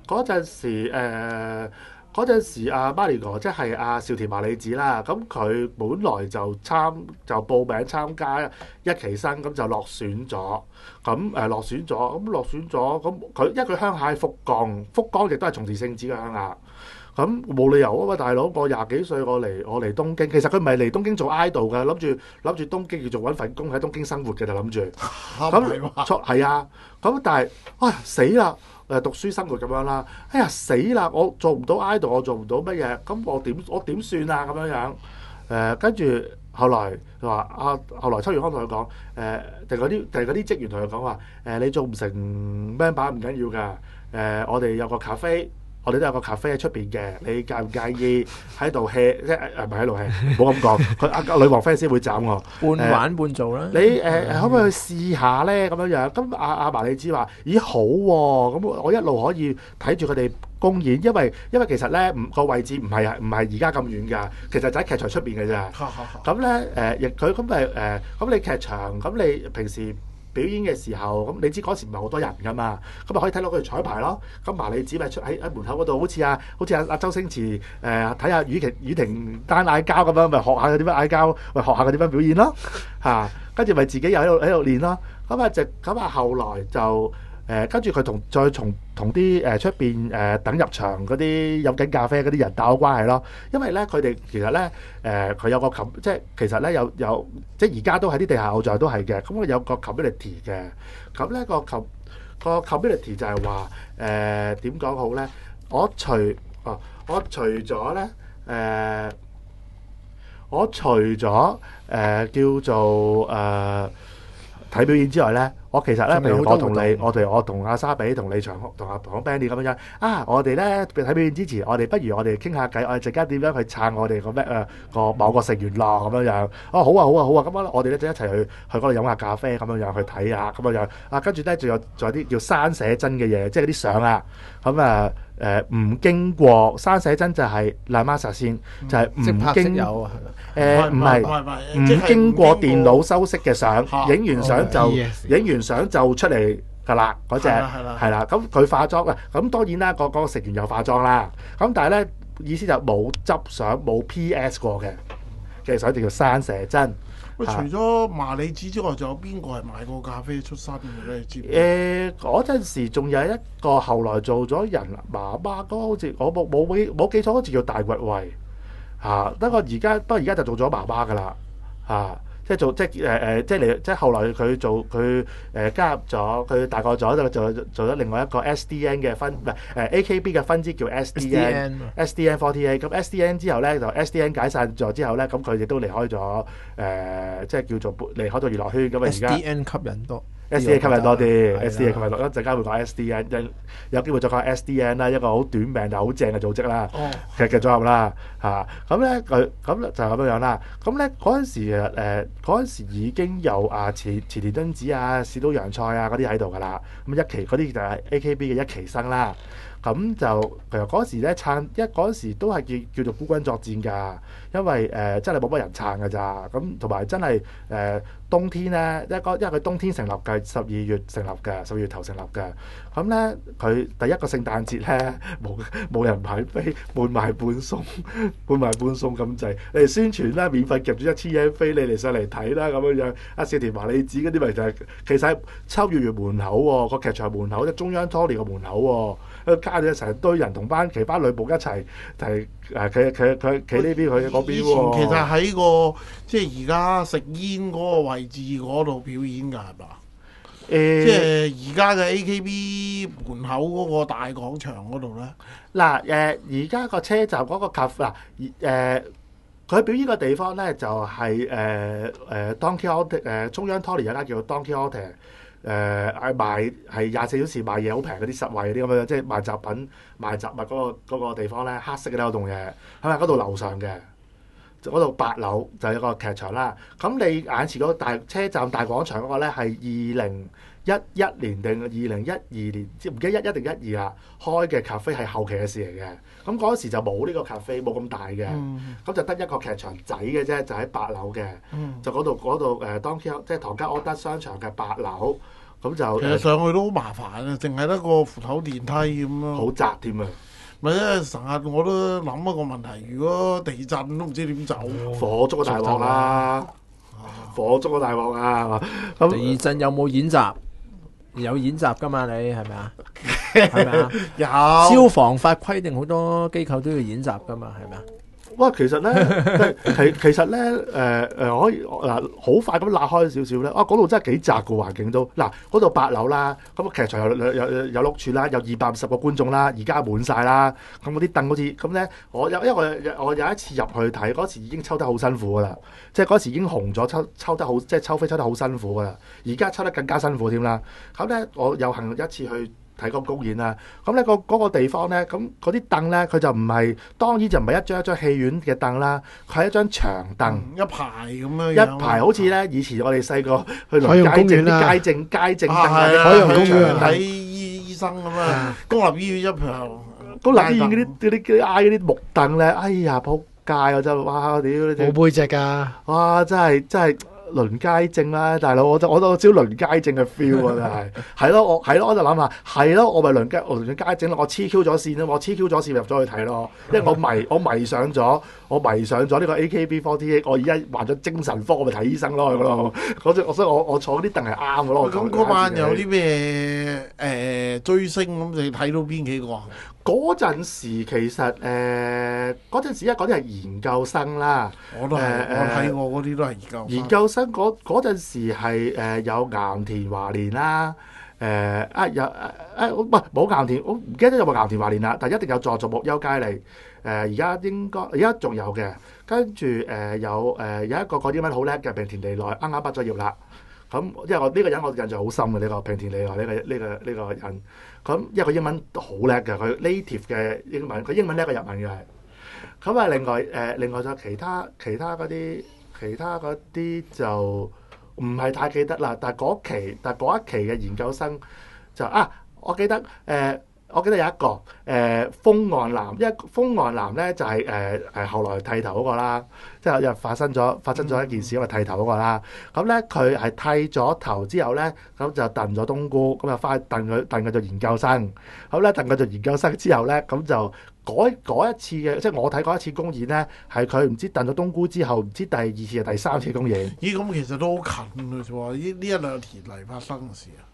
陣時阿 Marigo 即係阿少田麻里子啦，咁佢本來就報名參加一期生，咁就落選咗。咁落選咗，咁佢因為佢鄉下喺福岡亦都係松田聖子嘅鄉下。咁冇理由啊嘛，大佬！我廿幾歲，我嚟東京。其實佢唔係嚟東京做 idol 嘅，諗住東京要做揾份工喺東京生活嘅就諗住。咁係啊，咁但係死啦！讀書生活咁樣啦，死啦！我做唔到 idol，我做唔到乜嘢，咁我點算啊？咁樣跟住後來佢話後來秋元康同佢講定嗰啲職員同佢講話你做唔成 member 唔緊要㗎，我哋有個咖啡。我哋都有個咖啡喺出邊嘅，你介唔介意喺度 hea？ 即係唔係喺度 hea？唔好咁講，佢女王 fans 會斬我。 半玩半做啦。 你可唔可以去試下咧？咁樣樣，咁阿麻里子話：咦好喎！咁我一路可以睇住佢哋公演，因為其實咧個位置唔係而家咁遠㗎，其實就喺劇場出邊嘅啫。咁咧亦佢咁你劇場咁你平時表演嘅時候，咁你知嗰時唔係好多人噶嘛，咁咪可以睇到佢哋彩排咯。咁麻里子咪出喺門口嗰度，好似阿周星馳睇下雨婷單嗌交咁樣，咪學下佢點樣嗌交，咪學下佢點樣表演咯嚇。跟住咪自己又喺度練咯。咁後來就跟住佢再同啲出邊等入場嗰啲飲緊咖啡嗰啲人打好關係咯。因為咧佢哋其實咧佢有個即係其實咧有即係而家都係啲地下偶像都係嘅。咁佢有個 community 嘅。咁咧個 community 就係話點講好咧？我除咗咧叫做睇表演之外咧。我其實咧，譬如我同阿沙比、同李長同阿Benny 咁樣我哋咧睇表演之前，不如我哋傾下偈，我哋陣間點樣去撐我哋個某個成員咯咁樣。好啊！咁我哋咧就一齊去嗰度飲下咖啡咁樣去睇下咁樣。跟住咧仲有啲叫山寫真嘅嘢，即係嗰啲相啊。咁唔經過山寫真就係Lamasa先，就係唔經過電腦修飾嘅相，影完相就出嚟㗎啦，嗰隻係啦。咁佢化妝啊，咁當然啦，個成員又化妝啦。咁但係咧意思就冇執相冇 PS 過嘅相，就叫山寫真。 喂，除咗麻里子之外，仲有邊個係賣過咖啡出身嘅咧？知唔知？ 嗰陣時仲有一個後來做咗人媽媽嗰個，好似我冇記錯，好似叫大堀惠不過而家就做咗媽媽㗎啦即係後來佢加入咗，佢大個咗就做咗另外一個 SDN 嘅AKB 嘅分支叫 SDN48。咁 SDN 之後咧就 SDN 解散咗之後咧，咁佢亦都離開咗即係叫做離開咗娛樂圈。咁而家 SDN 吸引多 SDN 吸引多啲係 ，SDN 吸引多，一陣間會講 SDN，有機會再講 SDN 啦，一個好短命但係好正嘅組織啦， 哦， 嘅組合啦嚇。咁咧佢咁就係咁樣樣啦。咁咧嗰陣時嗰陣時已經有池田敦子啊、市島洋菜啊嗰啲喺度㗎啦。咁一期嗰啲就係 AKB 嘅一期生啦。咁就其實嗰時咧嗰陣時都係叫做孤軍作戰㗎，因為真係冇乜人撐㗎咋，咁同埋真係冬天咧，因為佢冬天成立嘅，12月成立嘅，12月頭成立嘅，咁咧佢第一個聖誕節咧冇人買飛，半賣半送，半賣半送咁滯，你哋宣傳啦，免費夾住1000円飛，你嚟上嚟睇啦咁樣樣，少田麻里子嗰啲咪就係其實喺秋葉原門口喎，個劇場門口即係中央拖連個門口喎。加咗成堆人同班女部一齊企呢邊去嗰邊喎。 以前其實喺個即係而家食煙嗰個位置嗰度表演㗎係嘛？即係而家嘅 AKB 門口嗰個大廣場嗰度咧。 嗱而家個車站嗰個咖佢表演嘅地方咧就係Don Quijote 中央拖連有間叫 Don Quijote。賣係24小時賣嘢好平嗰啲實惠嗰啲咁樣，即係賣雜品、賣雜物嗰個地方咧，黑色嘅嗰棟嘢，係咪嗰度樓上嘅？嗰度8樓就係一個劇場啦。咁你眼前嗰個大車站大廣場嗰個咧係2011年定2012年，即唔記得11定12啦，開嘅咖啡係後期嘅事嚟嘅。咁嗰時就冇呢個咖啡，冇咁大嘅，咁就得一個劇場仔嘅啫，就喺8樓嘅，就嗰度當即係唐家柯德商場嘅8樓。咁就其實上去都好麻煩啊，淨係得個扶手電梯咁咯。 好窄添啊！ 咪因為成日我都諗一個問題，如果地震都唔知點走。 火燭大鑊啦！火燭大鑊啊！咁地震有冇演習？有演習㗎嘛？你係咪啊？係咪啊？ 有消防法規定好多機構都要演習㗎嘛？係咪啊？ 哇，其實咧，其實咧，可以好快咁拉開少少咧。嗰度真係幾窄個環境都。嗱，嗰度8樓啦，咁個劇場有6處啦，有250個觀眾啦，而家滿晒啦。咁嗰啲凳好似咁咧，因為我有一次入去睇，嗰時已經抽得好辛苦噶啦，即係嗰時已經紅咗，抽得好，即係抽飛抽得好辛苦噶啦。而家抽得更加辛苦添啦。咁咧，我有幸一次去睇個公演啦，咁咧嗰個地方咧，咁嗰啲凳咧，佢就唔係，當然就唔係一張戲院嘅凳啦，佢係一張長凳， 一排咁樣， 一排好似咧以前我哋細個去輪街症啲街症凳啊， 海洋公園睇醫生咁啊，公立醫院一排， 公立醫院嗰啲挨嗰啲木凳咧，哎呀仆街啊真係，哇屌你冇背脊㗎， 哇真係。輪街症啦，大佬，我都少輪街症嘅 feel 啊，真係，我就諗下，係咯，我咪輪街症咯，我黐 Q 咗線啦，我黐 Q 咗線入咗去睇咯，因為我迷上咗呢個 AKB48，我而家患咗精神科，我咪睇醫生咯，所以我坐啲凳係啱嘅咯。 咁嗰晚有啲咩追星咁？你睇到邊幾個啊？ 嗰陣時其實嗰陣時，因為嗰啲係研究生啦， 我都係我睇過嗰啲都係研究生嗰陣時係有岩田華蓮啦，冇岩田，我唔記得有冇岩田華蓮啦，但係一定有佐佐木優佳莉，而家仲有嘅，跟住有一個講英文好叻嘅平田利奈，啱啱畢咗業啦。咁因為我呢個人我印象好深嘅，呢個平田利奈呢個人，咁因為佢英文好叻嘅，佢 native 嘅英文，佢英文叻過日文嘅。咁啊，另外就其他嗰啲就唔係太記得啦。但係嗰一期嘅研究生就我記得有一個風岸藍，因為風岸藍咧就係後來剃頭嗰個啦，即係又發生咗一件事，因為剃頭嗰個啦。咁咧佢係剃咗頭之後咧，咁就燉咗冬菇，咁就翻去燉佢做研究生。好咧，燉佢做研究生之後咧，咁就嗰一次嘅，即係我睇過一次公演咧，係佢唔知燉咗冬菇之後，唔知第2次定第3次公演。 咦，咁其實都好近嘅啫喎！呢1-2年嚟發生嘅事啊。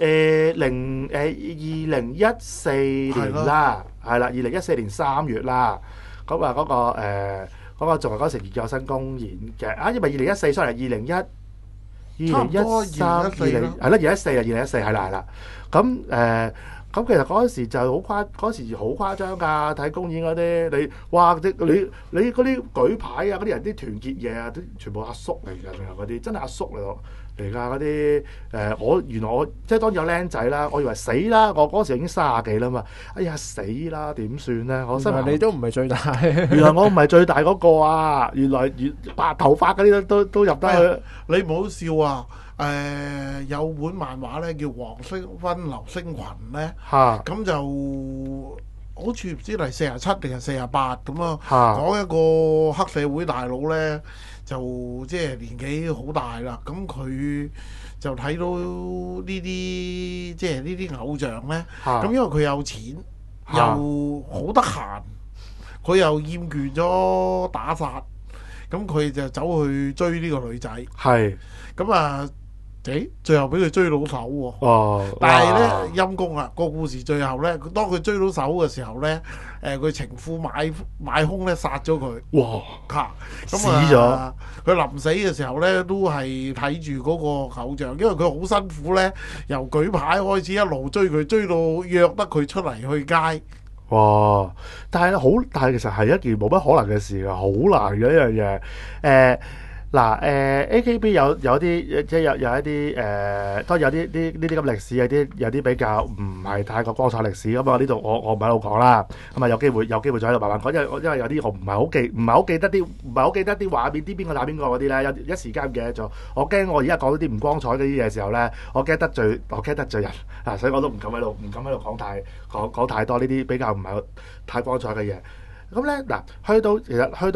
2014年啦，係啦，2014年3月啦，咁啊嗰個仲係嗰時研究生公演嘅，因為2014 sorry 2013係啦，2014係啦，咁其實嗰陣時就嗰陣時好誇張㗎，睇公演嗰啲你嗰啲舉牌啊，嗰啲人啲團結嘢啊，啲全部阿叔嚟㗎，仲有嗰啲真係阿叔嚟咯。 嚟㗎嗰啲原來我即係當然有僆仔啦，我以為死啦，我嗰時已經30幾啦嘛，哎呀死啦點算咧？我原來你都唔係最大， 原來我唔係最大嗰個啊！原來白頭髮嗰啲都入得去。 你唔好笑啊！有本漫畫咧叫《黃昏流星群》咧，咁就好似唔知係47定係48咁啊，講一個黑社會大佬咧，就即係年紀好大啦，咁佢就睇到呢啲即係呢啲偶像咧，咁因為佢有錢又好得閒，佢又厭倦咗打殺，咁佢就走去追呢個女仔，咁啊。最後俾佢追到手喎，但係咧陰公啊！個故事最後咧，當佢追到手嘅時候咧，佢情婦買兇咧殺咗佢， 哇！ 咁死咗。 佢臨死嘅時候咧，都係睇住嗰個偶像，因為佢好辛苦咧，由舉牌開始一路追佢，追到約得佢出嚟去街。 哇！但係其實係一件冇乜可能嘅事㗎，好難嘅一樣嘢。嗱AKB 有啲即係有一啲當然有啲呢啲咁歷史，有啲比較唔係太過光彩歷史咁啊！呢度我唔喺度講啦，咁啊有機會再喺度慢慢講，因為有啲我唔係好記得啲畫面，啲邊個打邊個嗰啲咧，有一時間唔記得咗。我驚我而家講到啲唔光彩嗰啲嘢嘅時候咧，我驚得罪人啊，所以我都唔敢喺度講太多呢啲比較唔係太光彩嘅嘢。咁咧嗱，去到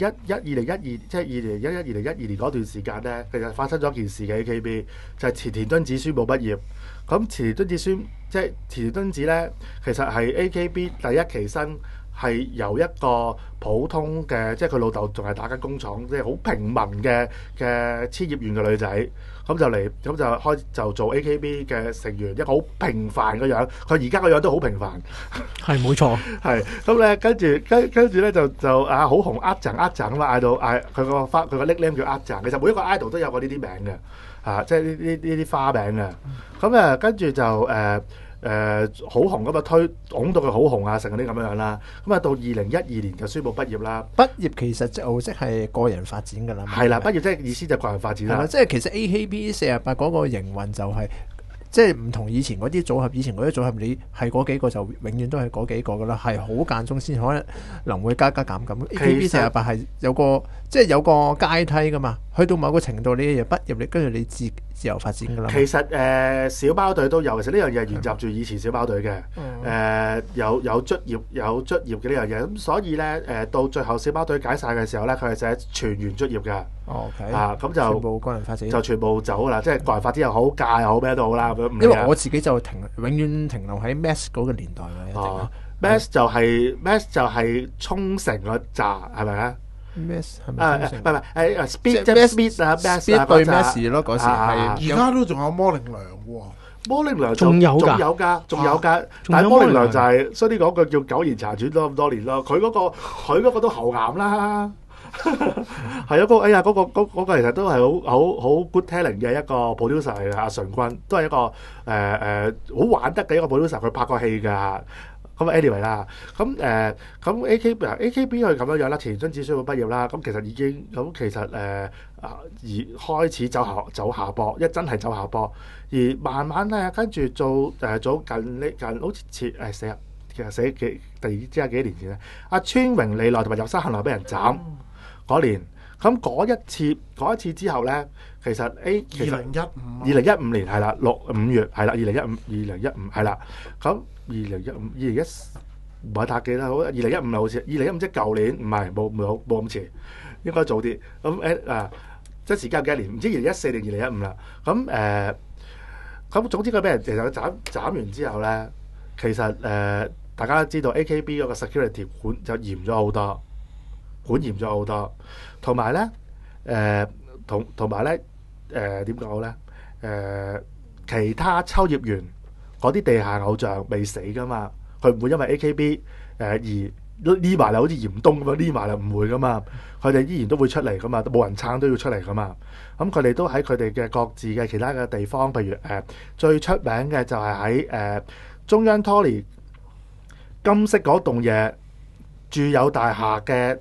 2012即係2011、2012年嗰段時間咧，其實發生咗件事嘅 AKB，就係前田敦子宣布畢業。咁前田敦子咧，其實係 AKB 第一期生，係由一個普通嘅，即係佢老豆仲係打緊工廠，即係好平民嘅千葉縣嘅女仔。咁就做 AKB 嘅成員，一個好平凡嘅樣。佢而家個樣都好平凡， 係冇錯。 係咁咧，跟住咧就好紅咁啊嗌佢個 nickname 叫其實每一個 idol 都有個呢啲名嘅，即係呢啲花名嘅。咁跟住就好紅咁啊，拱到佢好紅啊，成嗰啲咁樣啦。咁啊到2012年就宣布畢業啦。 畢業其實就即係個人發展㗎啦。 係啦，畢業即係意思就個人發展啦。 即係其實 AKB48嗰個營運就係、即係唔同以前嗰啲組合，你係嗰幾個就永遠都係嗰幾個㗎啦，係好間中先可能會加減咁。AKB48係有個階梯㗎嘛，去到某個程度你又畢業，跟住你自由發展㗎啦。 其實小包隊都有，其實呢樣嘢係沿襲住以前小包隊嘅，有卒業嘅呢樣嘢，咁所以咧到最後小包隊解散嘅時候咧，佢係寫全員卒業嘅。咁就全部個人發展就全部走啦，即係個人發展又好，界又好，咩都好啦。 因為我自己就永遠停留喺 Max 嗰個年代嘅。 Max 就係沖繩嗰扎係咪啊？ Max 係咪？ 唔係Speed 即係 Speed 啊 ，Max 對 Max 咯嗰時係。 而家都仲有 Morning 娘喎。 Morning 娘仲有㗎， 但係 Morning 娘就係所以呢個叫苟延殘喘咗咁多年咯。佢嗰個都喉癌啦。係嗰個其實都係好 good talent 嘅一個 producer 嚟嘅，阿純君都係一個好玩得嘅一個 producer，佢拍過戲㗎。咁 anyway 啦，咁 AKB 佢咁樣啦，前田敦子宣布畢業啦，咁其實已經其實而開始走下坡，真係走下坡，而慢慢咧跟住做近好似其實寫幾年前咧，阿川榮利奈同埋入山行來俾人斬嗰年，咁嗰一次之後咧，其實2015年係啦，5月係啦，2015係啦，咁2015唔係太記得，好2015好似2015即係舊年，唔係冇咁遲，應該早啲。咁即係時間幾多年？唔知2014定2015啦。咁總之佢俾人其實佢斬完之後咧，其實大家都知道 AKB 嗰個 security 管就嚴咗好多，嚴咗好多，同埋咧同埋咧點講咧？其他秋葉原嗰啲地下偶像未死噶嘛，佢唔會因為 AKB 而匿埋嚟，好似嚴冬咁樣匿埋嚟，唔會噶嘛。佢哋依然都會出嚟噶嘛，冇人撐都要出嚟噶嘛。咁佢哋都喺佢哋嘅各自嘅其他嘅地方，譬如最出名嘅就係喺中央 Torii 金色嗰棟嘢住友大廈嘅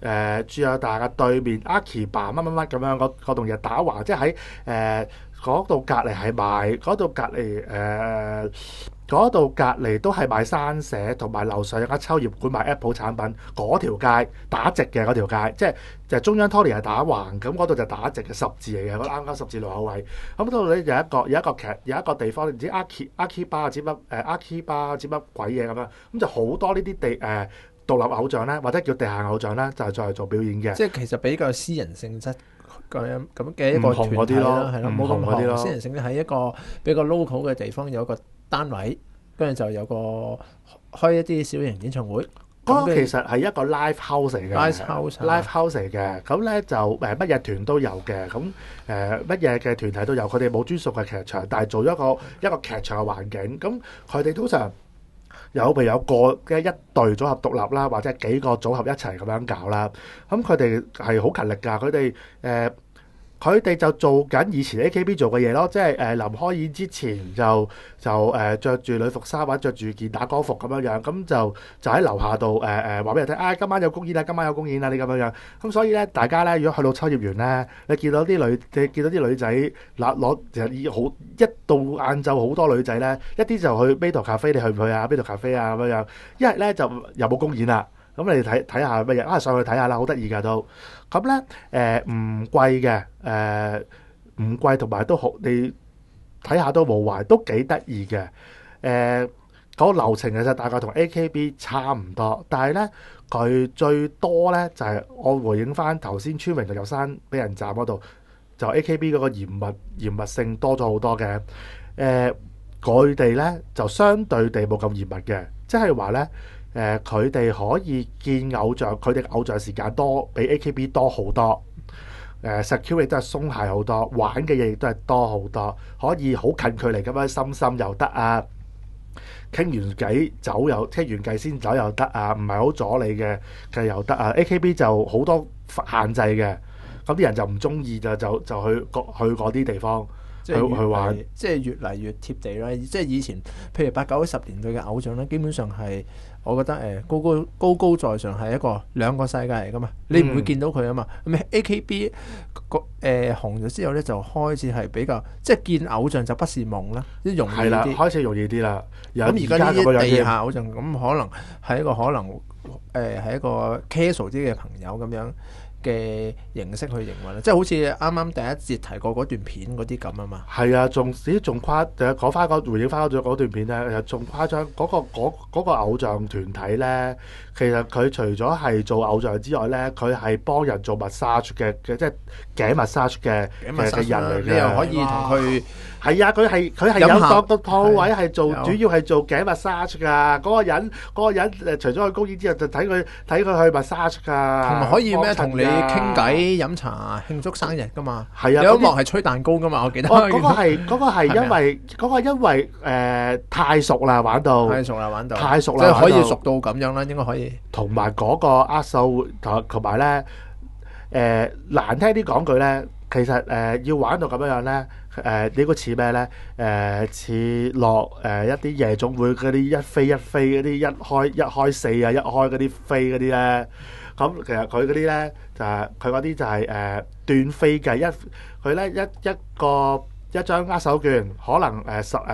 住友大廈對面 Akiba 乜乜乜咁樣嗰棟嘢打橫，即係喺嗰度隔離係賣，嗰度隔離嗰度隔離都係賣山社，同埋樓上有間秋葉館賣 Apple 產品，嗰條街打直嘅嗰條街，即係中央 Tony 係打橫，咁嗰度就打直嘅十字嚟嘅，嗰啱啱十字路口位。咁嗰度咧有一個地方，唔知 Akiba 知乜Akiba 知乜鬼嘢咁樣，咁就好多呢啲獨立偶像咧，或者叫地下偶像咧，就係再嚟做表演嘅。 即係其實比較私人性質咁嘅一個團體啦，係咯，冇咁紅咯。私人性質喺一個比較 local 嘅地方有一個單位，跟住就有個開一啲小型演唱會。 嗰個其實係一個 live house 嚟嘅 ，live house 嚟嘅。咁咧就乜嘢團都有嘅，咁乜嘢嘅團體都有。佢哋冇專屬嘅劇場，但係做一個劇場嘅環境。咁佢哋通常有譬如有個嘅一隊組合獨立啦，或者幾個組合一齊咁樣搞啦。咁佢哋係好勤力㗎，佢哋就做緊以前 AKB 做嘅嘢咯，即係臨開演之前就著住女服衫或者着住件打歌服咁樣，咁就喺樓下度話俾人聽，今晚有公演啦，今晚有公演啦，你咁樣。咁所以咧，大家咧如果去到秋葉原咧，你見到啲女仔攞其實好一到晏晝好多女仔咧，一啲就去 Beidou Cafe，你去唔去啊？Beidou Cafe 啊咁樣，一係咧就又冇公演啦。咁你睇下乜嘢上去睇下啦，好得意㗎都。咁咧唔貴嘅，唔貴同埋都好，你睇下都冇壞，都幾得意嘅。嗰個流程其實大概同 AKB 差唔多，但係咧佢最多咧就係我回應翻頭先村榮同有山俾人站嗰度，就 AKB 嗰個嚴密性多咗好多嘅。佢哋咧就相對地冇咁嚴密嘅，即係話咧。佢哋可以見偶像，佢哋偶像時間多，比 AKB 多好多。security 都係鬆懈好多，玩嘅嘢亦都係多好多，可以好近距離咁樣心又得啊，傾完偈走又傾完偈先走又得啊，唔係好阻你嘅又得啊。AKB 就好多限制嘅，咁啲人就唔中意就去嗰啲地方。去玩， 即係越嚟越貼地啦。即係以前，譬如80、90年代嘅偶像咧，基本上係我覺得高高在上係兩個世界嚟噶嘛。你唔會見到佢啊嘛。咁 AKB 紅咗之後咧，就開始係比較即係見偶像就不是夢啦，啲容易啲。係啦， 開始容易啲啦。 咁而家呢啲地下偶像咁可能係一個 casual 啲嘅朋友咁樣嘅形式去營運啦，即係好似啱啱第一節提過嗰段片嗰啲咁啊嘛。 係啊，仲誇講翻回應翻嗰段片咧，仲誇張嗰個偶像團體咧，其實佢除咗係做偶像之外咧，佢係幫人做 massage 嘅，即係頸 massage 嘅人嚟嘅。 你又可以同佢係啊，佢係有個鋪位係做，主要係做頸 massage 㗎。嗰個人除咗去公演之後，就睇佢去 massage 㗎。 同埋可以咩？同你傾偈飲茶慶祝生日㗎嘛。 係啊， 有一幕係吹蛋糕㗎嘛，我記得。 嗰個係因為太熟啦，玩到太熟啦， 即係可以熟到咁樣啦，應該可以。 同埋嗰個握手同埋咧，難聽啲講句咧，其實要玩到咁樣咧。呢個似咩咧？似落一啲夜總會嗰啲一飛嗰啲一開四啊，一開嗰啲飛嗰啲咧。咁其實佢嗰啲咧就係佢嗰啲就係斷飛計，佢咧一張握手券可能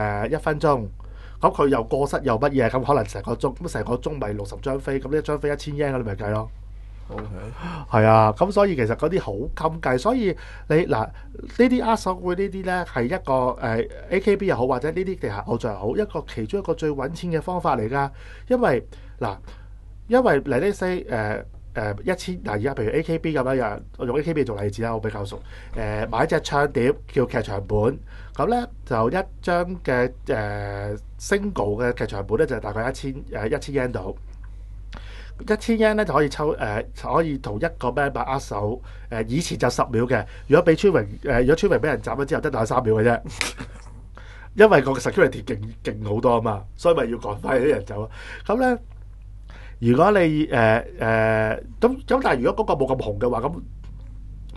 1分鐘，咁佢又過失又乜嘢，咁可能成個鐘，咁成個鐘咪60張飛，咁一張飛1000 yen 你咪計咯。 OK， 係啊，咁所以其實嗰啲好襟計，所以你嗱呢啲握手會呢啲咧係一個AKB 又好，或者呢啲地下偶像又好，其中一個最揾錢嘅方法嚟㗎。因為嚟呢些1000嗱，而家譬如 AKB 咁樣，我用 AKB 做例子啦，我比較熟。買隻唱碟叫劇場本，咁咧就一張嘅single 嘅劇場本咧就大概1000 yen 度。1000 yen 咧就可以可以同一個 member 握手。以前就10秒嘅，如果村榮俾人斬咗之後，得3秒嘅啫。因為個 security 勁好多啊嘛，所以咪要趕快啲人走。咁咧，如果你但係如果嗰個冇咁紅嘅話，咁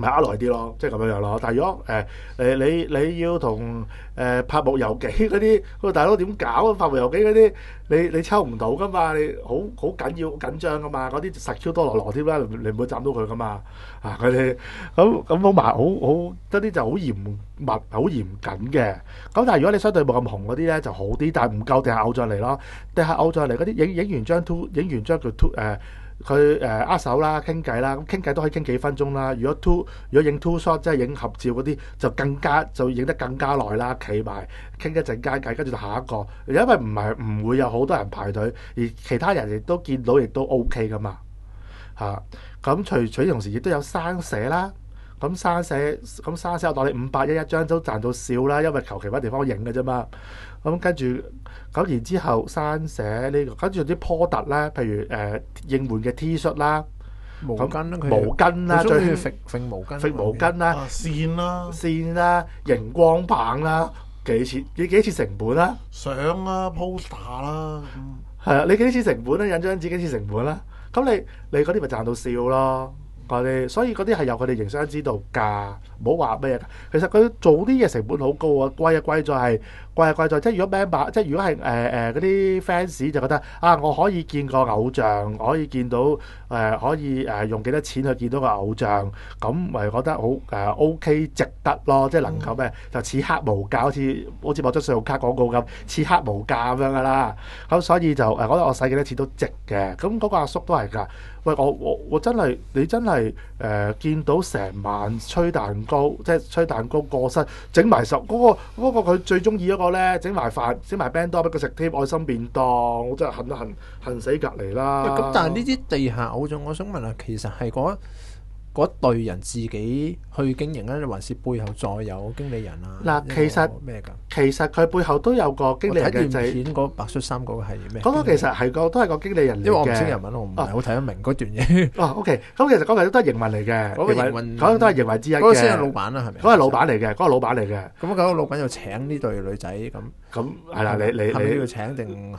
咪呃耐啲咯，即係咁樣咯。但係如果你要同拍木遊記嗰啲，喂大佬點搞啊？拍木遊記嗰啲你抽唔到噶嘛，你好緊張噶嘛，嗰啲實 Q 多羅添啦，你唔會斬到佢噶嘛。啊佢哋咁好得啲就好嚴密好嚴謹嘅。咁但係如果你相對冇咁紅嗰啲咧就好啲，但係唔夠地下偶像嚟咯。地下偶像嚟嗰啲影完張叫佢握手啦、傾偈啦，咁傾偈都可以傾幾分鐘啦。如果影 two shot 即係影合照嗰啲，就影得更加耐啦，企埋傾一陣間偈，跟住就下一個。因為唔會有好多人排隊，而其他人亦都見到亦都 OK 噶嘛嚇。咁除此同時亦都有生寫啦。咁生寫我當你510一張都賺到笑啦，因為求其揾地方影嘅啫嘛。咁跟住咁然之後生寫呢個，跟住啲 product 啦，譬如應援嘅 T 恤啦、 毛巾啦， 毛巾啦， 最中意揈毛巾啦、線啦、熒光棒啦，幾錢成本啦？ 相啊 poster 啦， 係啊，你幾錢成本咧？印張紙幾錢成本啦？咁你嗰啲咪賺到笑咯？所以嗰啲係有佢哋營商之道㗎，唔好話咩。其實佢做啲嘢成本好高啊，貴在即係如果 member， 即係如果係嗰啲 fans 就覺得啊，我可以見個偶像，可以見到可以用幾多錢去見到個偶像，咁咪覺得好OK 值得咯，即係能夠咩就此刻無價，好似某張信用卡廣告咁，此刻無價咁樣㗎啦。咁所以就覺得我使幾多錢都值嘅。咁嗰個阿叔都係㗎。喂，我真係你真係見到成晚吹蛋糕，即係吹蛋糕過身，整埋嗰個佢最中意嗰個咧，整埋飯，整埋 band 多俾佢食添，愛心便當，我真係恨死隔離啦！ 咁但係呢啲地下偶像，我想問下，其實係嗰隊人自己去經營咧，還是背後再有經理人啊？ 嗱，其實佢背後都有個經理人嘅。 睇段片嗰白恤衫嗰個係咩？ 嗰個其實都係個經理人嚟嘅。 因為我唔識日文，我唔係好睇得明嗰段嘢。 OK，咁其實嗰個都係營運嚟嘅，嗰個都係營運之一嘅。嗰個先係老闆啦，係咪？ 嗰個係老闆嚟嘅，嗰個老闆嚟嘅。 咁嗰個老闆又請呢對女仔咁係啦，你要請定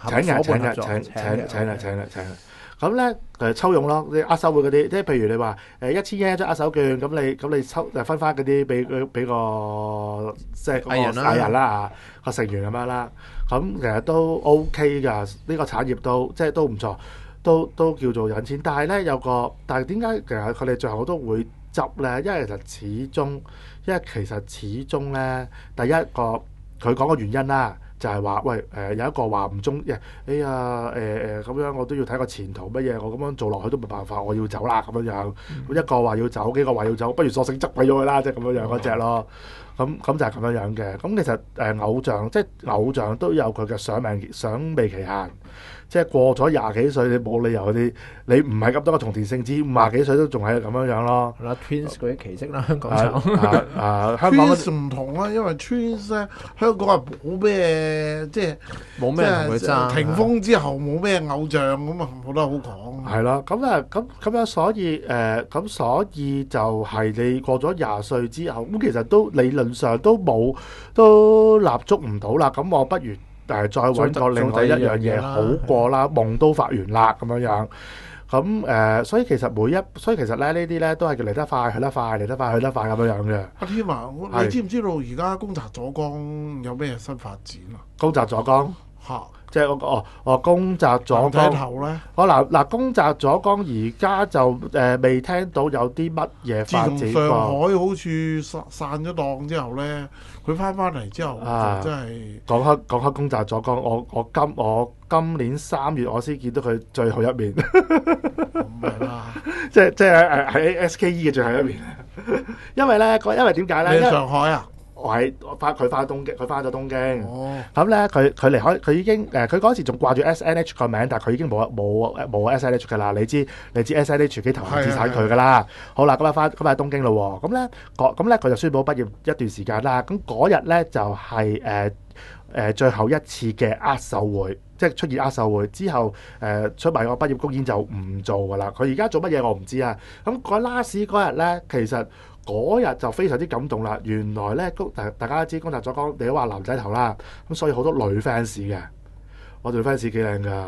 請咁咧抽佣咯，啲握手會嗰啲，即係譬如你話1000 一張握手券，咁你抽分翻嗰啲俾個即係藝人啦個成員咁樣啦，咁其實都 OK 㗎，呢個產業都即係都唔錯，都叫做引錢。但係咧但係點解其實佢哋最後都會執咧？因為其實始終咧，第一個佢講個原因啦。就係話，喂有一個話唔中意，哎呀咁樣我都要睇個前途乜嘢，我咁樣做落去都冇辦法，我要走啦咁樣。咁一個話要走，幾個話要走，不如索性執鬼咗佢啦，即係咁樣嗰隻咯。咁就係咁樣嘅。咁其實偶像都有佢嘅賞味期限。即係過咗廿幾歲，你冇理由你唔係咁多個同田聖子50幾歲都仲係咁樣咯。 係啦 ，Twins 嗰啲奇蹟啦，香港就香港 Twins 唔同啦，因為 Twins 咧香港係冇咩即係冇咩同佢爭。 霆鋒之後冇咩偶像咁啊，冇得好講。 係咯，咁樣所以就係你過咗20歲之後，咁其實都理論上都立足唔到啦。咁我不如。再揾個另外一樣嘢好過啦，夢都發完啦咁樣。咁所以其實咧呢啲咧都係叫嚟得快去得快，嚟得快去得快咁樣嘅。 阿天啊，你知唔知道而家宮澤佐江有咩新發展啊？ 宮澤佐江嚇。 即係宮澤佐江頭咧， 嗱宮澤佐江而家就未聽到有啲乜嘢發展。 自從上海好似散咗檔之後咧，佢翻嚟之後就真係講開宮澤佐江，我今年3月我先見到佢最後一面。 唔係啦， 即係喺 SKE 嘅最後一面。因為點解咧？ 你喺上海啊？ 佢翻東京，佢翻咗東京。咁咧，佢離開，佢已經佢嗰時仲掛住 SNH 個名，但係佢已經冇 SNH 噶啦。你知 SNH 幾頭資產佢噶啦。好啦，咁喺東京咯。咁咧佢就宣佈畢業一段時間啦。咁嗰日咧就係最後一次嘅握手會，即係出現握手會之後，出埋個畢業公演就唔做噶啦。佢而家做乜嘢我唔知啊。咁last嗰日咧，其實嗰日就非常之感動啦！原來咧，大家都知宮澤佐江，你都話男仔頭啦，咁所以好多女 fans 嘅，我對 fans 幾靚噶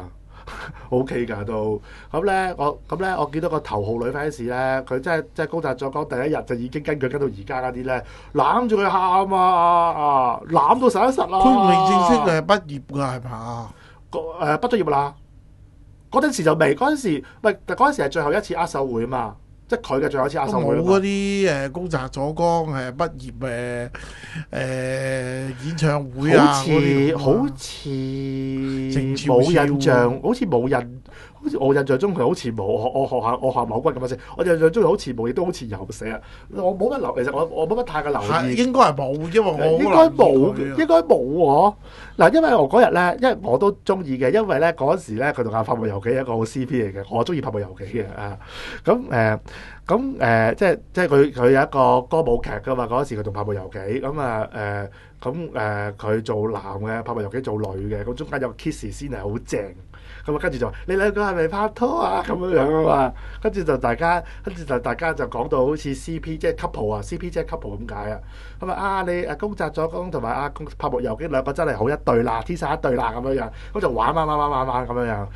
OK 㗎都。咁咧我見到個頭號女 fans 咧，佢真係高達作講第一日就已經跟佢跟到而家嗰啲咧，攬住佢喊啊，攬到實一實啊！ 佢未正式畢業㗎係嘛？ 畢咗業啦。嗰陣時就未，嗰陣時係最後一次握手會啊嘛，即係佢嘅最後一次握手會。 冇嗰啲高澤佐江畢業演唱會啊， 好似冇印象，好似我印象中佢好似冇，我學校某君咁樣先，我印象中好似冇，亦都好似有寫啊。我冇乜留，其實我冇乜太過留意。 應該係冇，因為我應該冇喎。嗱，因為我嗰日咧，因為我都中意嘅，因為咧嗰時咧佢同阿柏木由紀係一個好 CP 嚟嘅，我中意柏木由紀嘅啊。即係佢有一個歌舞劇噶嘛，嗰時佢同柏木由紀佢做男嘅，柏木由紀做女嘅，咁中間有個 kiss 先係好正。咁啊，跟住就話你兩個係咪拍拖啊？咁樣啊嘛，跟住就大家就講到好似 CP 即係 couple 啊 ，CP 即係 couple 咁解啊。咁啊你高澤佐江同埋柏木由紀兩個真係好一對啦，天生一對啦咁樣樣，咁就玩咁樣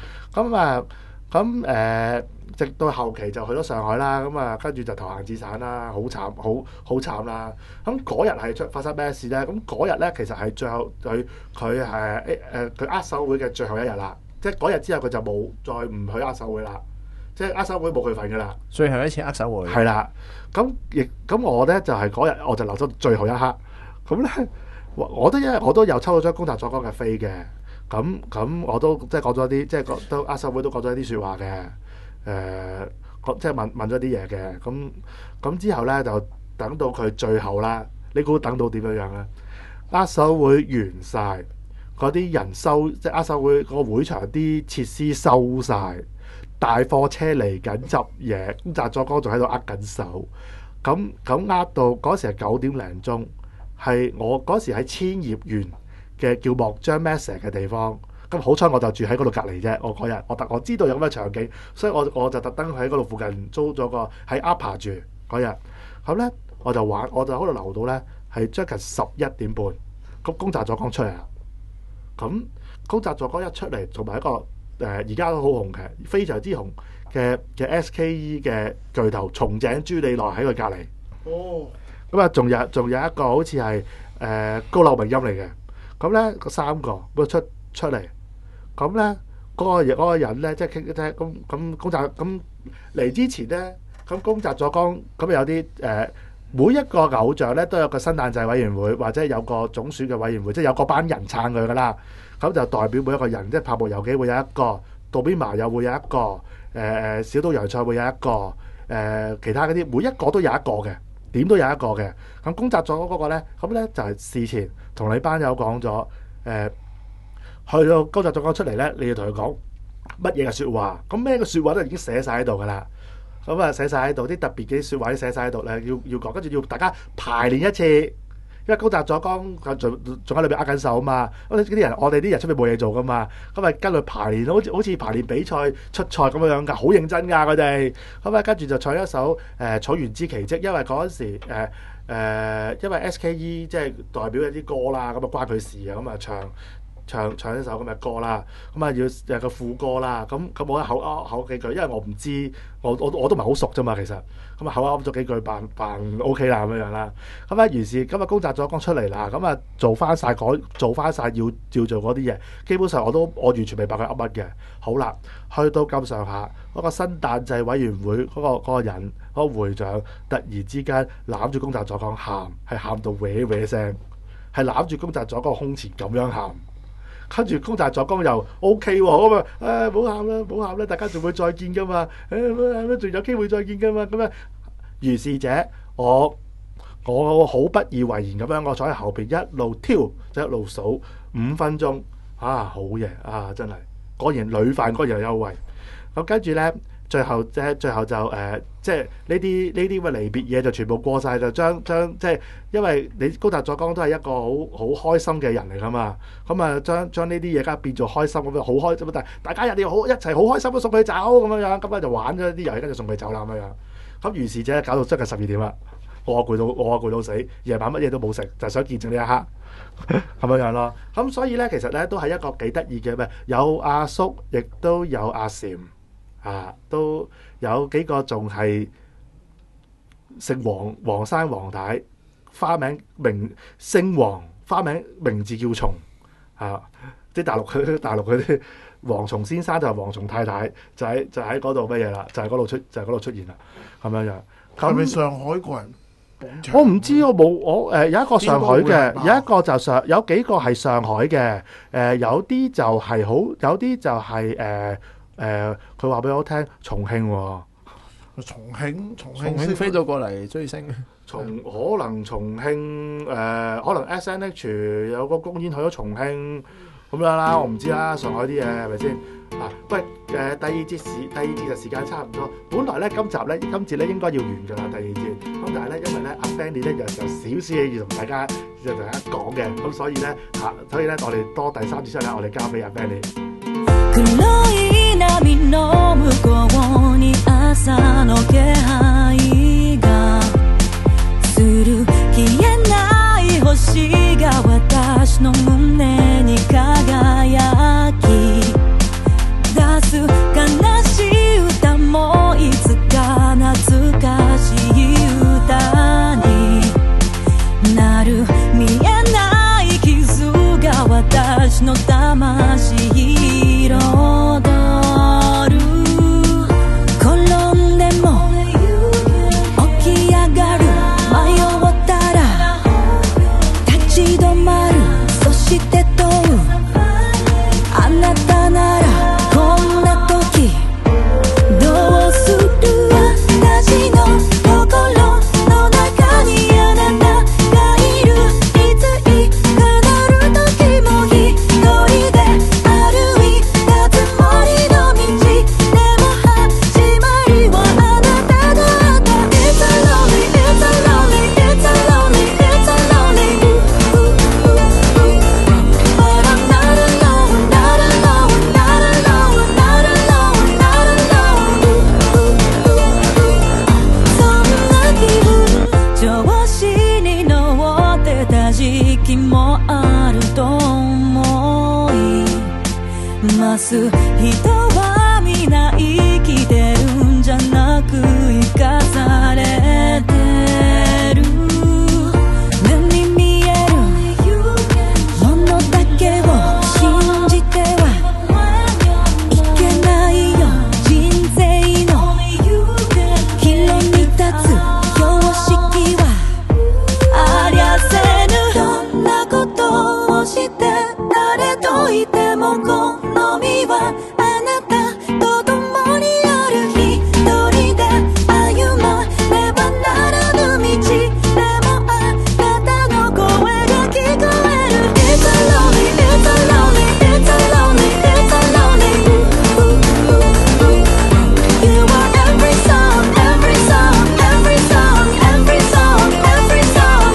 樣。直到後期就去咗上海啦，咁啊跟住就投閒自散啦，好慘啦。咁嗰日係發生咩事咧？咁嗰日咧其實係最後佢握手會嘅最後一日啦。即係嗰日之後佢就冇再唔去握手會啦，即係握手會冇佢份㗎啦。 最後一次握手會係啦，咁我咧就係嗰日我就留咗最後一刻，咁咧我都有抽到張高澤佐江嘅飛嘅，咁我都即係講咗啲即係都握手會都講咗一啲説話嘅，即係問咗啲嘢嘅，咁之後咧就等到佢最後啦，你估等到點樣樣咧？握手會完晒。嗰啲人即係握手會個會場啲設施收晒，大貨車嚟緊執嘢，高澤佐江仲喺度握緊手，咁握到嗰時係9點零鐘，係我嗰時喺千葉縣嘅叫莫張 Messe 嘅地方，咁好彩我就住喺嗰度隔離啫，我嗰日我知道有咁嘅場景，所以我就特登喺嗰度附近租咗個喺 Upper 住嗰日，咁咧我就喺度留到咧係將近11點半，咁高澤佐江出嚟啦。咁高澤佐江一出嚟，同埋一個而家都好紅嘅，非常之紅嘅SKE 嘅巨頭松井朱里奈喺佢隔離。 哦。 咁啊，仲有一個好似係高柳明音嚟嘅。咁咧個三個咁出嚟，咁咧嗰個人咧即係傾咁高澤咁嚟之前咧，咁高澤佐江咁有啲每一個偶像咧都有個新誕祭委員會，或者有個總選嘅委員會，即係有個班人撐佢噶啦。咁就代表每一個人，即係柏木由紀會有一個，渡邊麻又會有一個，小島洋菜會有一個，其他嗰啲每一個都有一個嘅，點都有一個嘅。咁高澤佐江嗰個咧，咁咧就係事前同你班友講咗，去到高澤佐江出嚟咧，你要同佢講乜嘢嘅説話，咁咩嘅説話都已經寫晒喺度噶啦。咁啊寫晒喺度，啲特別嘅説話都寫晒喺度咧，要講，跟住要大家排練一次，因為高澤佐江仲喺裏邊握緊手啊嘛。咁啲人，我哋啲人出邊冇嘢做噶嘛，咁啊跟佢排練，好似排練比賽出賽咁樣㗎，好認真㗎佢哋。咁啊跟住就唱一首草原之奇蹟，因為嗰陣時因為 SKE 即係代表一啲歌啦，咁啊關佢事啊，咁啊唱一首咁嘅歌啦，咁啊要有個副歌啦，咁我口幾句，因為我唔知，我都唔係好熟啫嘛，其實咁啊口噏咗幾句扮 OK 啦咁樣啦，咁啊於是今日高澤佐江出嚟啦，咁啊做翻晒要照做嗰啲嘢，基本上我完全明白佢噏乜嘅。好啦，去到咁上下嗰個新誕祭委員會嗰個人嗰個會長，突然之間攬住高澤佐江喊，係喊到搲聲，係攬住高澤佐江胸前咁樣喊。跟住高澤佐江又 OK 喎，咁啊，唔好喊啦，大家仲會再見噶嘛，仲有機會再見噶嘛，咁啊，如是者，我好不以為然咁樣，我坐喺後邊一路挑就一路數5分鐘，好嘢啊，真係果然女飯果然有優惠。咁跟住咧，最後就即係呢啲咁嘅離別嘢就全部過晒，就將即係因為你高澤佐江都係一個好開心嘅人嚟噶嘛，咁啊將呢啲嘢而家變做開心咁樣，好開心，但係大家一定要一齊好開心咁送佢走咁樣，咁咧就玩咗啲遊戲，跟住送佢走啦咁樣。咁如是者搞到真係12點啦， 我攰到死，夜晚乜嘢都冇食，就係想見證呢一刻咁樣咯。咁所以咧，其實咧都係一個幾得意嘅咩，有阿叔，亦都有阿禪啊，都有幾個仲係姓黃生黃太，花名姓黃，花名名字叫松啊，即係大陸嗰啲黃松先生就係黃松太太，就喺嗰度乜嘢啦，就係嗰度出現啦，咁樣樣。 係咪上海個人捧場？ 我唔知，我冇有一個上海嘅，有一個就有幾個係上海嘅，有啲就係有啲就係佢話俾我聽重慶喎。 重慶飛咗過嚟追星， 可能重慶可能 SNH 有個公演去咗重慶咁樣啦，我唔知啦，上海啲嘢係咪先？喂第二節嘅時間差唔多，本來咧今節咧應該要完㗎啦，第二節咁，但係咧因為咧阿 Benny 咧有少少嘢要同大家講嘅，咁所以咧我哋多第三節出嚟，我哋交俾阿 Benny。 黒い波の向こうに朝の気配がする消えない星が私の胸に輝き出す悲しい歌もいつか懐かしい歌になる見えない傷が私の魂彩る転んでも起き上がる迷ったら立ち止まるそして問うあなたならこんな時どうする私の心の中にあなたがいるいついかなる時も一人で歩いたつもりの道でも始まりはあなただった It's a lonely, it's a lonely, it's a lonely, it's a lonely But I'm not alone, not alone, not alone, not alone, not alone そんな気分調子に乗ってた時期もあると思います人は皆生きてるんじゃなく生かされてる目に見えるものだけを信じてはいけないよ人生の岐路に立つ標識はありゃせぬどんなことをして誰といても好みはあなたと共にある一人で歩まねばならぬ道でもあなたの声が聞こえる It's a lonely, it's a lonely, it's a lonely, it's a lonely You are every song, every song, every song, every song, every song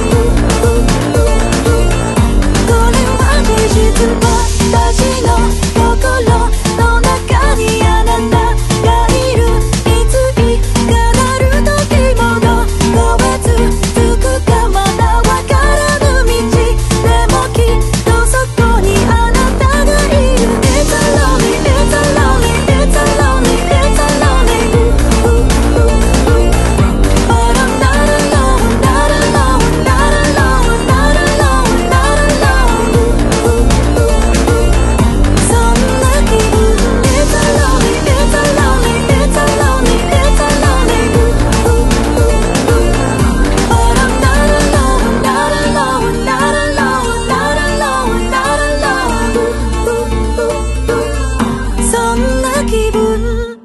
これは事実私の心の中にあなたがいるいついかなる時もどこへ続くかまだわからぬ道でもきっとそこにあなたがいる It's a lonely, it's a lonely, it's a lonely, it's a lonely But I'm not alone, not alone, not alone, not alone, not alone そんな気分 It's a lonely, it's a lonely, it's a lonely, it's a lonely But I'm not alone, not alone, not alone, not alone, not alone そんな気分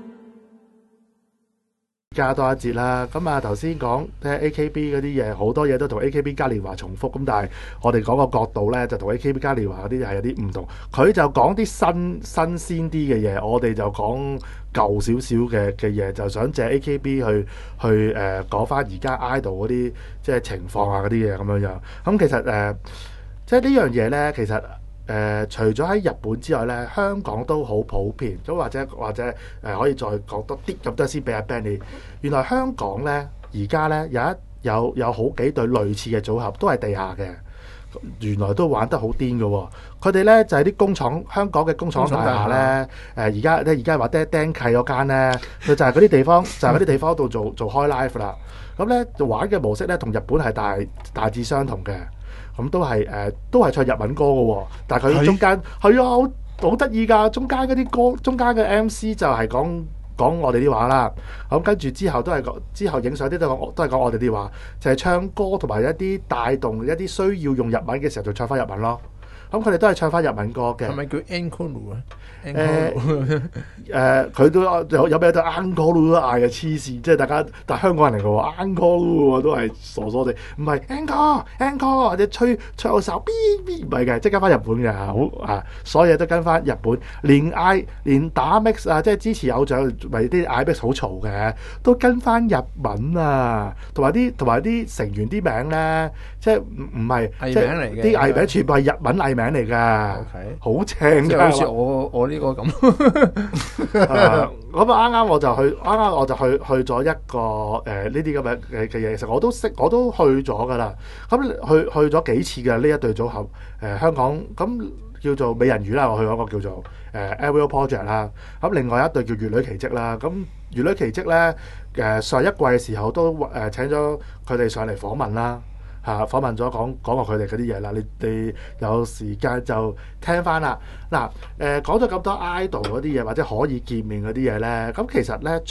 加多一節啦，咁啊頭先講AKB 嗰啲嘢，好多嘢都同 AKB 嘉年華重複，咁但係我哋講個角度咧，就同 AKB 嘉年華嗰啲係有啲唔同。佢就講啲新鮮啲嘅嘢，我哋就講舊少少嘅嘢，就想借 AKB 去講翻而家 idol 嗰啲即係情況啊嗰啲嘢咁樣樣。咁其實即係呢樣嘢咧，其實除咗喺日本之外咧，香港都好普遍。咁或者可以再講多啲咁多先俾阿 Benny。原來香港咧而家咧有有好幾對類似嘅組合，都係地下嘅。原來都玩得好癲嘅喎！佢哋咧就係啲工廠，香港嘅工廠大廈咧。而家話釘契嗰間咧，佢就係嗰啲地方，就係嗰啲地方度做開 live 啦。咁咧玩嘅模式咧，同日本係大致相同嘅。咁都係唱日文歌嘅喎，但係佢中間係啊好得意㗎，中間嗰啲歌，中間嘅 MC 就係講我哋啲話啦。咁跟住之後影相啲都係講我哋啲話，就係唱歌同埋一啲帶動一啲需要用日文嘅時候就唱翻日文咯。咁佢哋都係唱翻日文歌嘅。 係咪叫 Encore 啊？ 佢都有咩都 Encore 都嗌嘅黐線，即係大家但係香港人嚟嘅喎 Encore 都係傻傻地，唔係 Encore 或者吹口哨，唔係嘅，即係跟翻日本嘅好啊，所有嘢都跟翻日本，連打 mix 啊，即係支持偶像咪啲嗌 mix 好嘈嘅，都跟翻日文啊，同埋啲成員啲名咧，即係唔係藝名嚟嘅， 啲藝名全部係日文藝名嚟㗎，好正㗎， 好似我呢個咁。 咁啱啱我就去咗一個呢啲咁嘅嘢，其實我都去咗㗎啦。咁去咗幾次嘅呢一對組合，香港咁叫做美人魚啦，我去嗰個叫做Aerial Project 啦。咁另外一對叫乙女奇蹟啦。咁乙女奇蹟咧上一季嘅時候都請咗佢哋上嚟訪問啦。訪問咗講過佢哋嗰啲嘢啦，你哋有時間就聽翻啦。嗱講咗咁多 idol 嗰啲嘢或者可以見面嗰啲嘢咧，咁其實咧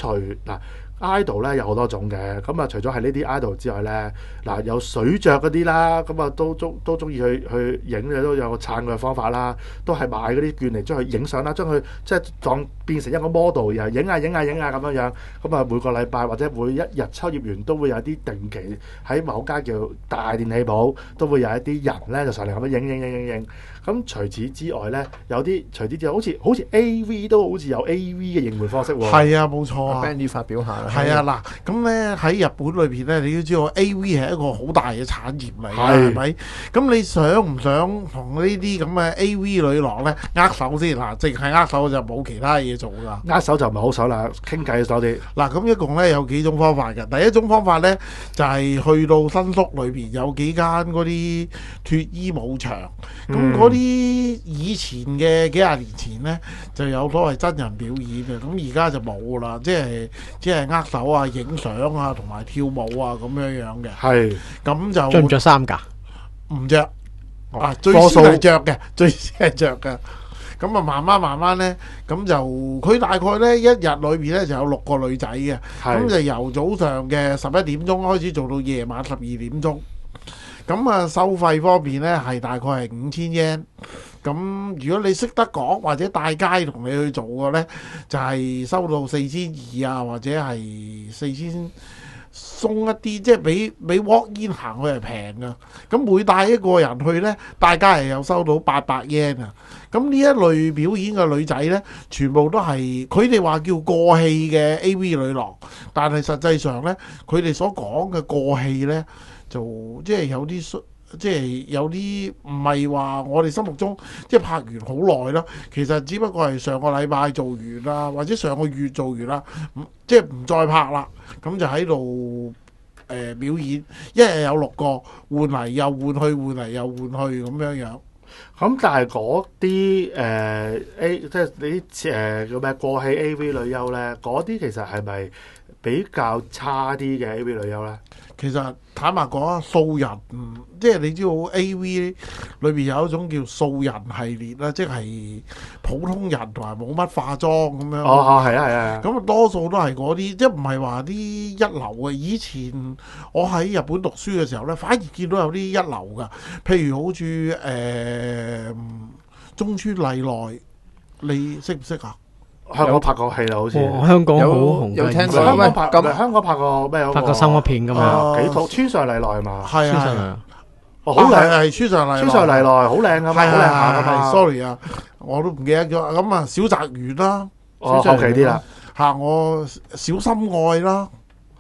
idol 咧有好多種嘅，咁啊除咗係呢啲 idol 之外咧，有水着嗰啲啦，咁啊都中意去影嘅，都有個撐佢嘅方法啦，都係買嗰啲券嚟將佢影相啦，將佢即係當變成一個 model，然後影下咁樣，咁啊每個禮拜或者每一日秋葉原都會有啲定期喺某間叫大電器鋪都會有一啲人咧就上嚟咁樣影。咁除此之外咧，除此之外好似 AV 都好似有 AV 嘅應援方式喎。 係啊，冇錯啊。 Benny 發表下啦。 係啊，嗱，咁咧喺日本裏邊咧，你都知道 AV 係一個好大嘅產業嚟嘅，係咪？咁你想唔想同呢啲咁嘅 AV 女郎咧握手先？嗱，淨係握手就冇其他嘢做㗎。 握手就唔係好想啦，傾偈多啲。 嗱，咁一共咧有幾種方法嘅。第一種方法咧就係去到新宿裏邊有幾間嗰啲脫衣舞場，咁嗰啲以前嘅幾廿年前咧就有所謂真人表演嘅，咁而家就冇啦，即係握手啊、影相啊、同埋跳舞啊咁樣嘅。係，咁就着唔着衫㗎？ 唔着啊，最先係着嘅，最先係着嘅。咁啊，慢慢咧，咁就佢大概咧一日裏邊咧就有6個女仔嘅，咁就由早上嘅11點鐘開始做到夜晚12點鐘。咁啊，收費方面咧係大概係5000 yen。咁如果你識得講或者帶街同你去做嘅咧，就係收到4200啊，或者係4000鬆一啲，即係比 walk in 行去係平噶。咁每帶一個人去咧，大家係有收到800 yen 啊。咁呢一類表演嘅女仔咧，全部都係佢哋話叫過氣嘅 AV 女郎，但係實際上咧，佢哋所講嘅過氣咧，就即係有啲唔係話我哋心目中即係拍完好耐啦，其實只不過係上個禮拜做完啦，或者上個月做完啦，即係唔再拍啦，咁就喺度表演，一日有6個，換嚟又換去，換嚟又換去咁樣。 咁但係嗰啲即係你啲叫咩過氣 AV 女優咧，嗰啲其實係咪比較差啲嘅 AV 女優咧？其實坦白講啊，素人即係你知道 AV 裏邊有一種叫素人系列啦，即係普通人同埋冇乜化妝咁樣。係啊。咁多數都係嗰啲，即係唔係話啲一流嘅。以前我喺日本讀書嘅時候咧，反而見到有啲一流㗎，譬如好似中村麗奈，你識唔識啊？香港拍過戲啦，好似香港好紅嘅。 有聽過香港拍過咩？ 拍過生活片㗎嘛？ 幾套村上麗奈嘛？ 係啊， 好靚係村上麗奈。 村上麗奈好靚㗎嘛？好靚下㗎嘛 ？Sorry 啊，我都唔記得咗。咁啊，小澤圓啦， 後期啲啦。 我小心愛啦。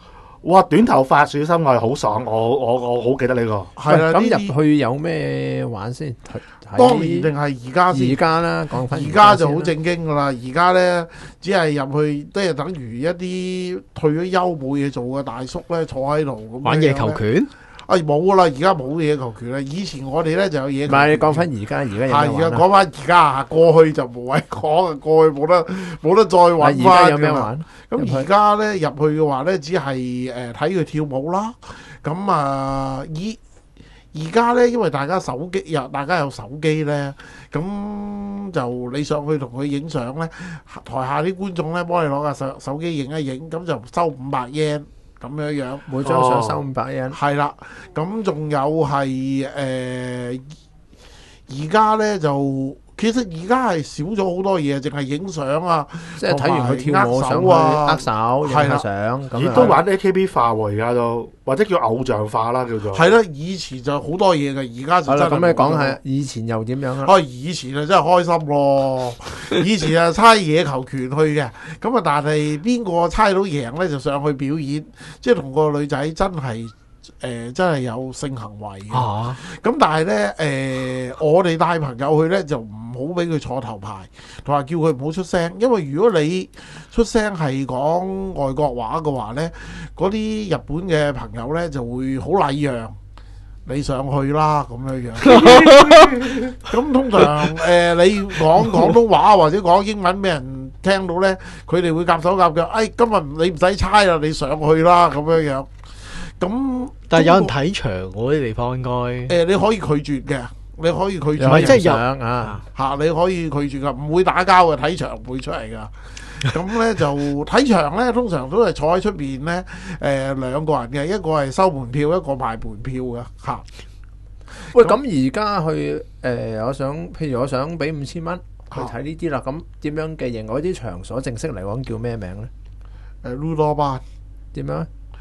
哇！短頭髮小心愛好爽，我好記得呢個。 係啦， 咁入去有咩玩先？ 當年定係而家先？ 而家啦，講翻而家就好正經噶啦。而家咧只係入去，即係等於一啲退咗休冇嘢做嘅大叔咧，坐喺度咁玩野球拳。 冇噶啦，而家冇野球拳啦。以前我哋咧就有野球拳。 唔係，你講翻而家有咩玩啊？ 係而家講翻而家，過去就無謂講啊，過去冇得再揾翻。 而家有咩玩？ 咁而家咧入去嘅話咧，只係睇佢跳舞啦。咁啊，而家咧，因為大家有手機咧，咁就你上去同佢影相咧，台下啲觀眾咧幫你攞架手機影一影，咁就收500 yen 咁樣， 每張相收500 yen。 係啦，咁仲有係而家咧就。其實而家係少咗好多嘢，淨係影相啊， 即係睇完佢跳舞上去握手、影下相咁。 都玩 AKB 化喎，而家都或者叫偶像化啦，叫做。 係啦，以前就好多嘢嘅，而家就真係。 咁你講下以前又點樣啊？ 以前啊真係開心咯，以前啊猜野球拳去嘅，咁啊但係邊個猜到贏咧就上去表演，即係同個女仔真係。真係有性行為嘅，咁但係咧我哋帶朋友去咧就唔好俾佢坐頭排，同埋叫佢唔好出聲，因為如果你出聲係講外國話嘅話咧，嗰啲日本嘅朋友咧就會好禮讓你上去啦咁樣樣。咁通常你講廣東話或者講英文俾人聽到咧，佢哋會夾手夾腳，今日你唔使猜啦，你上去啦咁樣樣。咁， 但係有人睇場嗰啲地方應該你可以拒絕嘅，你可以拒絕， 即係有你可以拒絕噶，唔會打交嘅，睇場唔會出嚟噶。咁咧就睇場咧，通常都係坐喺出邊咧，兩個人嘅，一個係收門票，一個賣門票嘅嚇。 喂，咁而家去譬如我想俾5000蚊去睇呢啲啦，咁點樣嘅型？嗰啲場所正式嚟講叫咩名咧 ？Ludo Bar 點樣？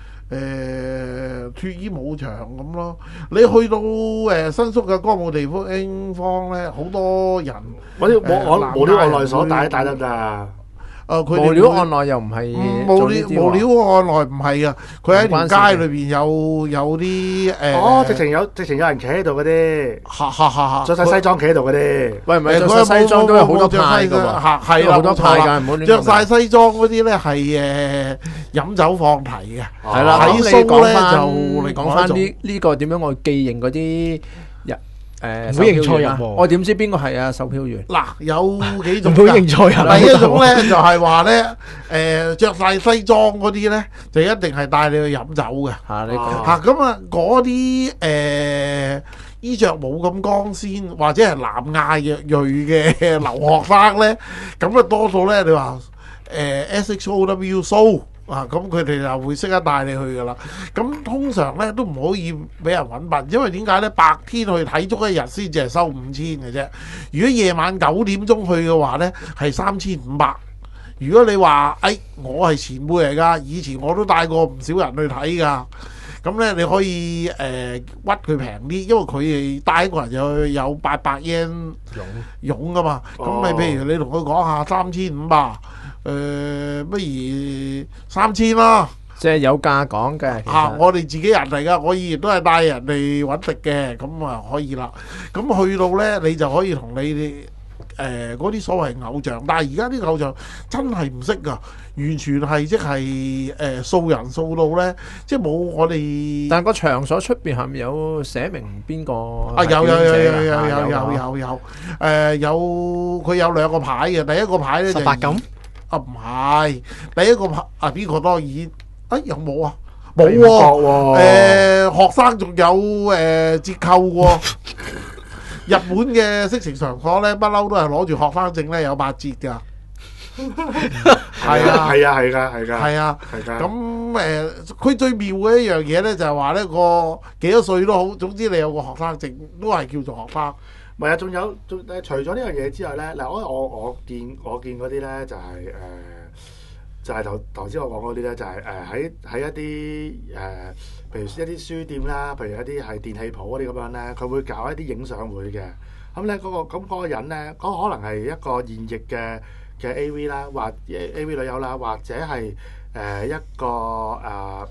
脫衣舞場咁咯，你去到新宿嘅歌舞地方咧，好多人。 我無料案內所帶得㗎。 無料案內又唔係無料案內唔係啊，佢喺條街裏邊有啲直情有人企喺度嗰啲，着晒西裝企喺度嗰啲。 喂，唔係着晒西裝都有好多派㗎喎， 係啦， 好多派㗎，唔好亂講。 着晒西裝嗰啲咧係飲酒放題嘅， 係啦。 睇 show 咧就講翻呢個點樣我記認嗰啲人。 唔好認錯人喎！ 我點知邊個係啊售票員？ 嗱，有幾種。 唔好認錯人。 第一種咧就係話咧，着晒西裝嗰啲咧，就一定係帶你去飲酒嘅。 你講咁啊，嗰啲衣着冇咁光鮮，或者係南亞裔嘅留學生咧，咁啊多數咧，你話SXOW show。咁佢哋就會識得帶你去噶啦。咁通常咧都唔可以俾人揾笨，因為點解咧？白天去睇足一日先至係收5000嘅啫。如果夜晚9點鐘去嘅話咧，係3500。如果你話我係前輩嚟㗎，以前我都帶過唔少人去睇㗎。咁咧你可以屈佢平啲，因為佢哋帶一個人有800 yen 傭㗎嘛。咁你譬如你同佢講下3500。不如3000啦， 即係有價講嘅。 我哋自己人嚟噶，我以前都係帶人哋揾食嘅，咁啊可以啦。咁去到呢，你就可以同你哋嗰啲所謂偶像，但係而家啲偶像真係唔識噶，完全係即係掃人掃到呢，即係冇我哋。 但個場所出邊係咪有寫明邊個？ 有，佢有2個牌嘅，第一個牌呢就 18禁。 唔係，第一個牌邊個當然？有冇啊？冇喎。學生仲有折扣喎。日本嘅色情場所咧，不嬲都係攞住學生證咧，有8折㗎。係啊。咁佢最妙嘅一樣嘢咧，就係話呢個幾多歲都好，總之你有個學生證，都係叫做學生。 唔係啊，仲有除咗呢樣嘢之外咧，嗱我見嗰啲咧就係頭先我講嗰啲咧，就係喺一啲譬如一啲書店啦，譬如一啲係電器鋪嗰啲咁樣咧，佢會搞一啲影相會嘅。咁咧嗰個人咧，嗰可能係一個現役嘅 AV 啦，或 AV 女優啦，或者係一個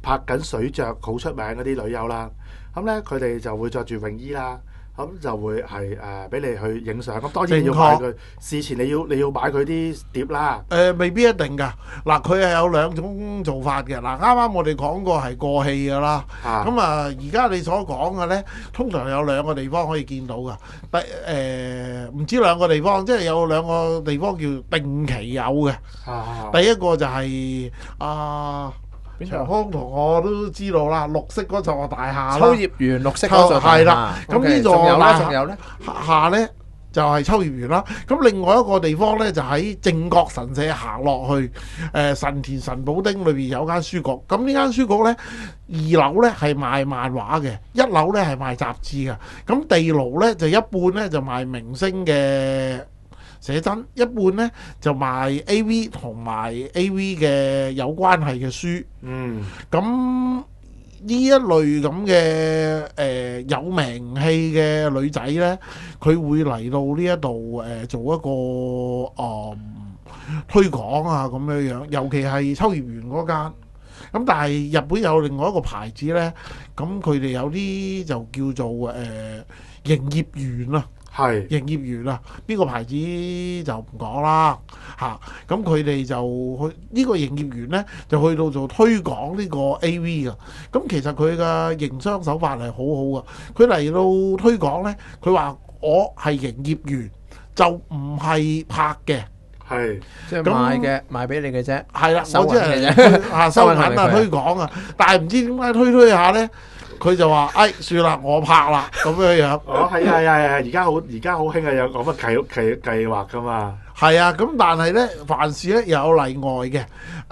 拍緊水着好出名嗰啲女優啦。咁咧佢哋就會着住泳衣啦。咁就會係俾你去影相，咁當然你要買佢事前你要買佢啲碟啦。 未必一定㗎。嗱，佢係有兩種做法嘅。嗱，啱啱我哋講過係過氣㗎啦。咁而家你所講嘅咧，通常有兩個地方可以見到㗎。唔知兩個地方，即係有兩個地方叫定期有嘅。第一個就係長康同我都知道啦，綠色嗰座大廈啦， 秋葉原綠色嗰座大廈係啦。咁呢座仲有咧下咧就係秋葉原啦。咁另外一個地方咧就喺正覺神社行落去，神田神保町裏邊有間書局。咁呢間書局咧，2樓咧係賣漫畫嘅，1樓咧係賣雜誌嘅。咁地牢咧就一半咧就賣明星嘅寫真，一半咧就賣 A.V. 同埋 A.V. 嘅有關係嘅書。咁呢一類咁嘅有名氣嘅女仔咧，佢會嚟到呢一度做一個推廣啊咁樣，尤其係秋葉原嗰間。咁但係日本有另外一個牌子咧，咁佢哋有啲就叫做營業員啊。係營業員啊，邊個牌子就唔講啦嚇。咁佢哋就去呢個營業員呢，就去到做推廣呢個 A.V. 㗎。咁其實佢嘅營商手法係好好㗎。佢嚟到推廣呢，佢話我係營業員，就唔係拍嘅。係即係賣嘅，賣俾你嘅啫。 係啦，我即係收銀啊，推廣啊。但係唔知點解推下呢。佢就話：算啦，我拍啦咁樣樣。 係而家好興啊，有咁嘅計劃噶嘛。 係啊，咁但係咧，凡事咧又有例外嘅。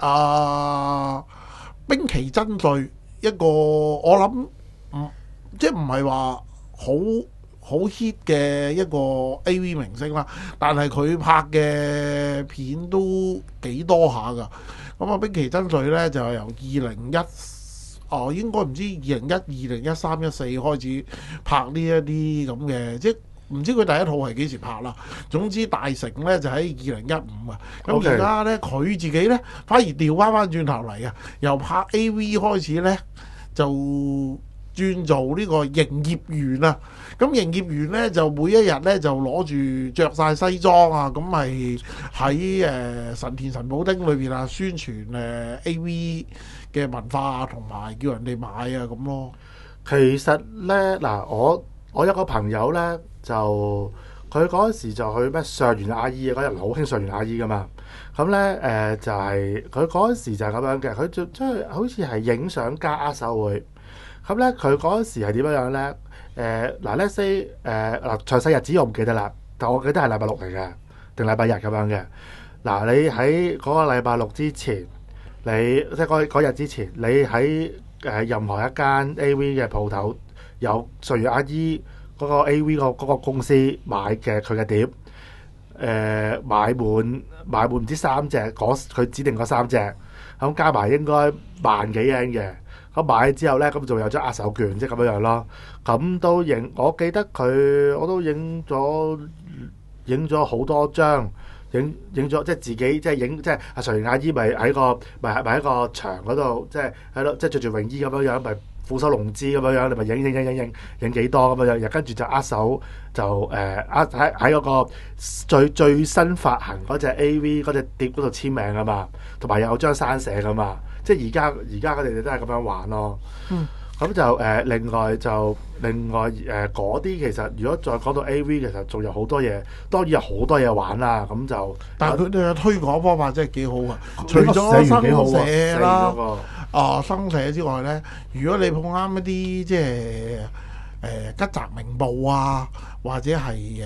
兵崎真緒一個，我諗即係唔係話好 hit 嘅一個 A.V. 明星啦，但係佢拍嘅片都幾多下㗎。咁兵崎真緒咧就係由應該唔知2012、2013、14開始拍呢一啲咁嘅，即係唔知佢第一套係幾時拍啦。總之大成咧就喺2015啊。咁而家咧佢自己咧反而調翻轉頭嚟啊，由拍 A.V. 開始咧就轉做呢個營業員啊。咁營業員咧就每一日咧就攞住着晒西裝啊，咁係喺神田神保町裏邊啊宣傳A.V. 嘅文化啊，同埋叫人哋買啊咁咯。 其實咧嗱，我有個朋友咧，就佢嗰時就去咩上元阿姨啊，嗰日好興上元阿姨噶嘛。咁咧就係佢嗰時就係咁樣嘅，佢就即係好似係影相加握手會。咁咧佢嗰時係點樣咧？let's say 詳細日子我唔記得啦，但我記得係禮拜六嚟嘅，定禮拜日咁樣嘅。你喺嗰個禮拜六之前，你即係嗰日之前，你喺任何一間 A.V. 嘅鋪頭有上元阿姨嗰個 A.V. 嗰個公司買嘅佢嘅碟，買滿唔知3隻，佢指定嗰3隻，咁加埋應該1萬幾yen嘅。咁買咗之後咧，咁仲有張握手券，即係咁樣咯。咁都我記得我都影咗好多張，影咗即係自己即係影，即係阿上元阿姨咪喺個牆嗰度，即係喺度即係着住泳衣咁樣，咪俯首龍姿咁樣，你咪影幾多咁樣，又跟住就握手，就喺嗰個最新發行嗰隻 A.V. 嗰隻碟嗰度簽名啊嘛，同埋有張生寫噶嘛。即係而家佢哋都係咁樣玩咯。咁就另外嗰啲其實如果再講到 A.V. 其實仲有好多嘢，當然有好多嘢玩啦。咁就但係佢哋嘅推廣方法真係幾好啊！除咗生社啦、生社之外咧，如果你碰啱一啲即係吉澤明步啊，或者係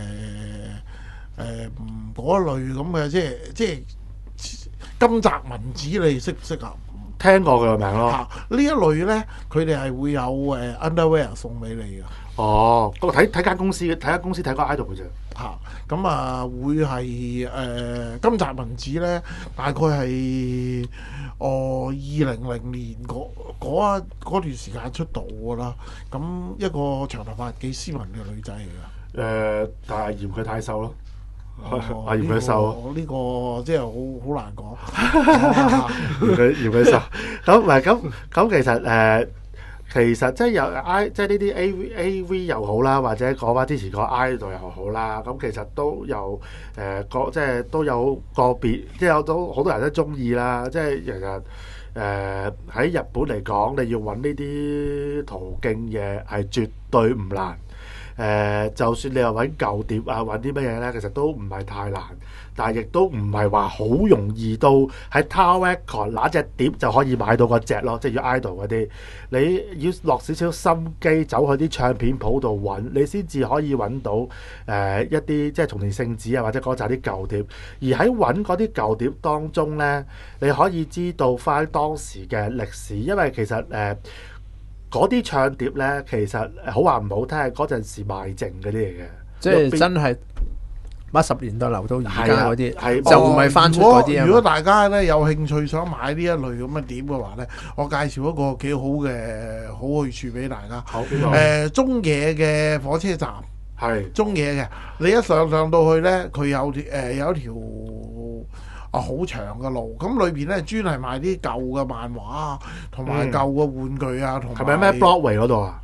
嗰類咁嘅，即係金澤文子，你識唔識啊？ 聽過佢個名咯。 呢一類咧，佢哋係會有underwear 送俾你嘅。 哦，睇間公司睇個 idol 嘅啫。 咁會係金澤文子咧，大概係2000年嗰段時間出道㗎啦。咁一個長頭髮幾斯文嘅女仔嚟㗎。 但係嫌佢太瘦咯。 嫌佢瘦， 呢個即係好難講。 嫌佢瘦。咁唔係咁其實即係即係呢啲 AV 又好啦，或者講翻之前個 idol 又好啦，咁其實都有即係都有個別，即係都好多人都中意啦。即係其實喺日本嚟講，你要揾呢啲途徑嘢係絕對唔難。就算你話揾舊碟啊，揾啲乜嘢咧，其實都唔係太難，但係亦都唔係話好容易到喺 Tower Record 拿隻碟就可以買到嗰隻咯，即係要 idol 嗰啲，你要落少少心機，走去啲唱片鋪度揾，你先至可以揾到一啲即係松田聖子啊，或者嗰扎啲舊碟。而喺揾嗰啲舊碟當中咧，你可以知道翻當時嘅歷史，因為其實嗰啲唱碟咧，其實好話唔好聽，係嗰陣時賣剩嗰啲嚟嘅， 即係真係80年代流到而家嗰啲，就唔係翻出嗰啲。 如果大家咧有興趣想買呢一類咁嘅碟嘅話咧，我介紹一個幾好嘅好去處俾大家。 好邊個？ 中野嘅火車站係中野嘅，你一上到去咧，佢有一條好長嘅路，咁裏邊咧專係賣啲舊嘅漫畫啊，同埋舊嘅玩具啊，同埋係咪咩 Broadway 嗰度啊？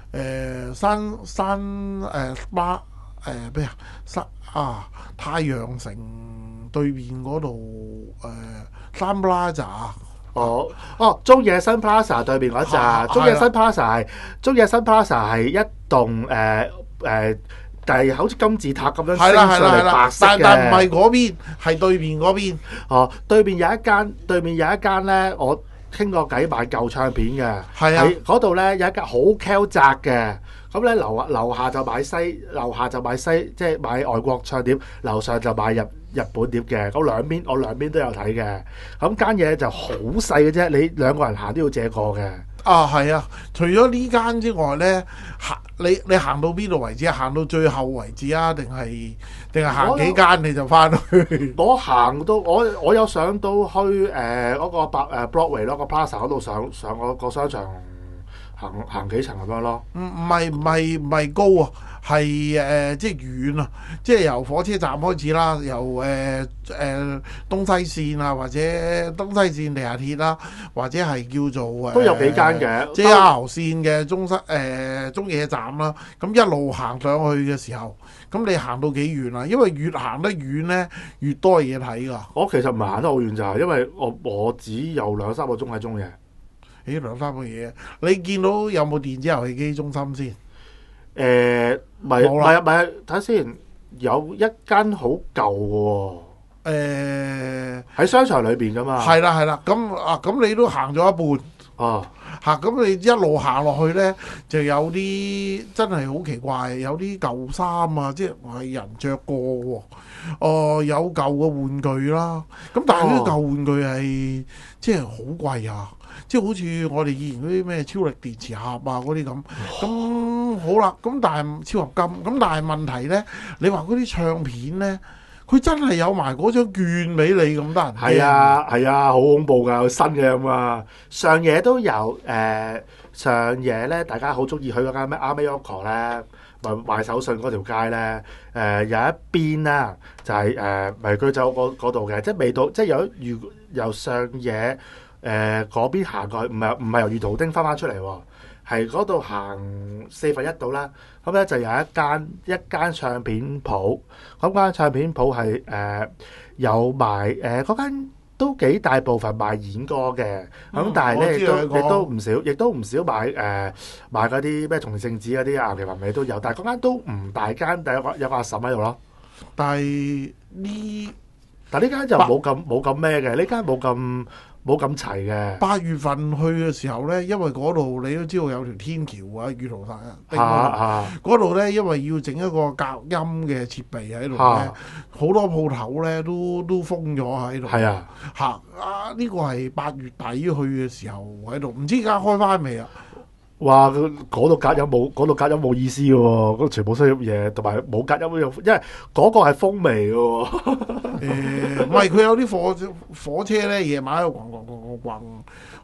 咩啊？太陽城對面嗰度Sun Plaza。 中野新 Plaza 對面嗰扎，中野新 Plaza 係一棟但係好似金字塔咁樣升上嚟白色嘅， 但唔係嗰邊，係對面嗰邊。 對面有一間咧，我傾過偈買舊唱片嘅，喺嗰度咧有一間好 Q 窄嘅。咁咧樓下就買西，即係買外國唱碟，樓上就買日本碟嘅。我兩邊都有睇嘅。咁間嘢就好細嘅啫，你兩個人行都要借過嘅。 係啊！除咗呢間之外咧，你行到邊度為止啊？行到最後為止啊？定係行幾間你就翻去？我行到我有上到去嗰個Broadway 咯，個 Plaza 嗰度上個商場行幾層咁樣咯。唔係高啊，係即係遠啊，即係由火車站開始啦，由東西線啊，或者東西線地下鐵啦，或者係叫做都有幾間嘅 JR線嘅中野站啦。咁一路行上去嘅時候，咁你行到幾遠啊？因為越行得遠咧，越多嘢睇㗎。我其實唔係行得好遠咋，因為我只有2-3個鐘喺中野。2-3個嘢，你見到有冇電子遊戲機中心先？唔係，睇先，有一間好舊嘅喎。喺商場裏邊噶嘛。係啦，咁你都行咗一半。咁你一路行落去咧，就有啲真係好奇怪，有啲舊衫啊，即係人着過喎。有舊嘅玩具啦，咁但係呢啲舊玩具係即係好貴啊！即係好似我哋以前嗰啲咩超力電池盒啊嗰啲咁好啦。咁但係超合金，咁但係問題咧，你話嗰啲唱片咧，佢真係有埋嗰張券俾你咁得人驚。係啊，好恐怖㗎，新嘅咁啊！上野都有上野咧，大家好中意去嗰間咩 Amayoko 咧。賣手信嗰條街咧，有一邊啦，就係迷居酒嗰度嘅，即係未到，即係由上野嗰邊行過去，唔係由御徒町翻出嚟喎，係嗰度行1/4度啦。咁咧就有一間唱片鋪，咁間唱片鋪係有賣嗰間。都幾大部分賣演歌嘅，咁但係咧亦都唔少買嗰啲咩松田聖子嗰啲啊，其實尾都有，但係嗰間都唔大間，但有個阿嬸喺度咯。但係呢間就冇咁咩嘅，呢間冇咁齊嘅。8月份去嘅時候咧，因為嗰度你都知道有條天橋啊，御徒町嗰度咧，因為要整一個隔音嘅設備喺度咧，好多鋪頭咧都封咗喺度。係啊，呢個係8月底去嘅時候喺度，唔知而家開翻未啊？哇！嗰度隔音冇意思嘅喎，嗰度全部收音嘢，同埋冇隔音，因為嗰個係風味嘅喎。唔係佢有啲火車咧，夜晚喺度咣咣咣咣，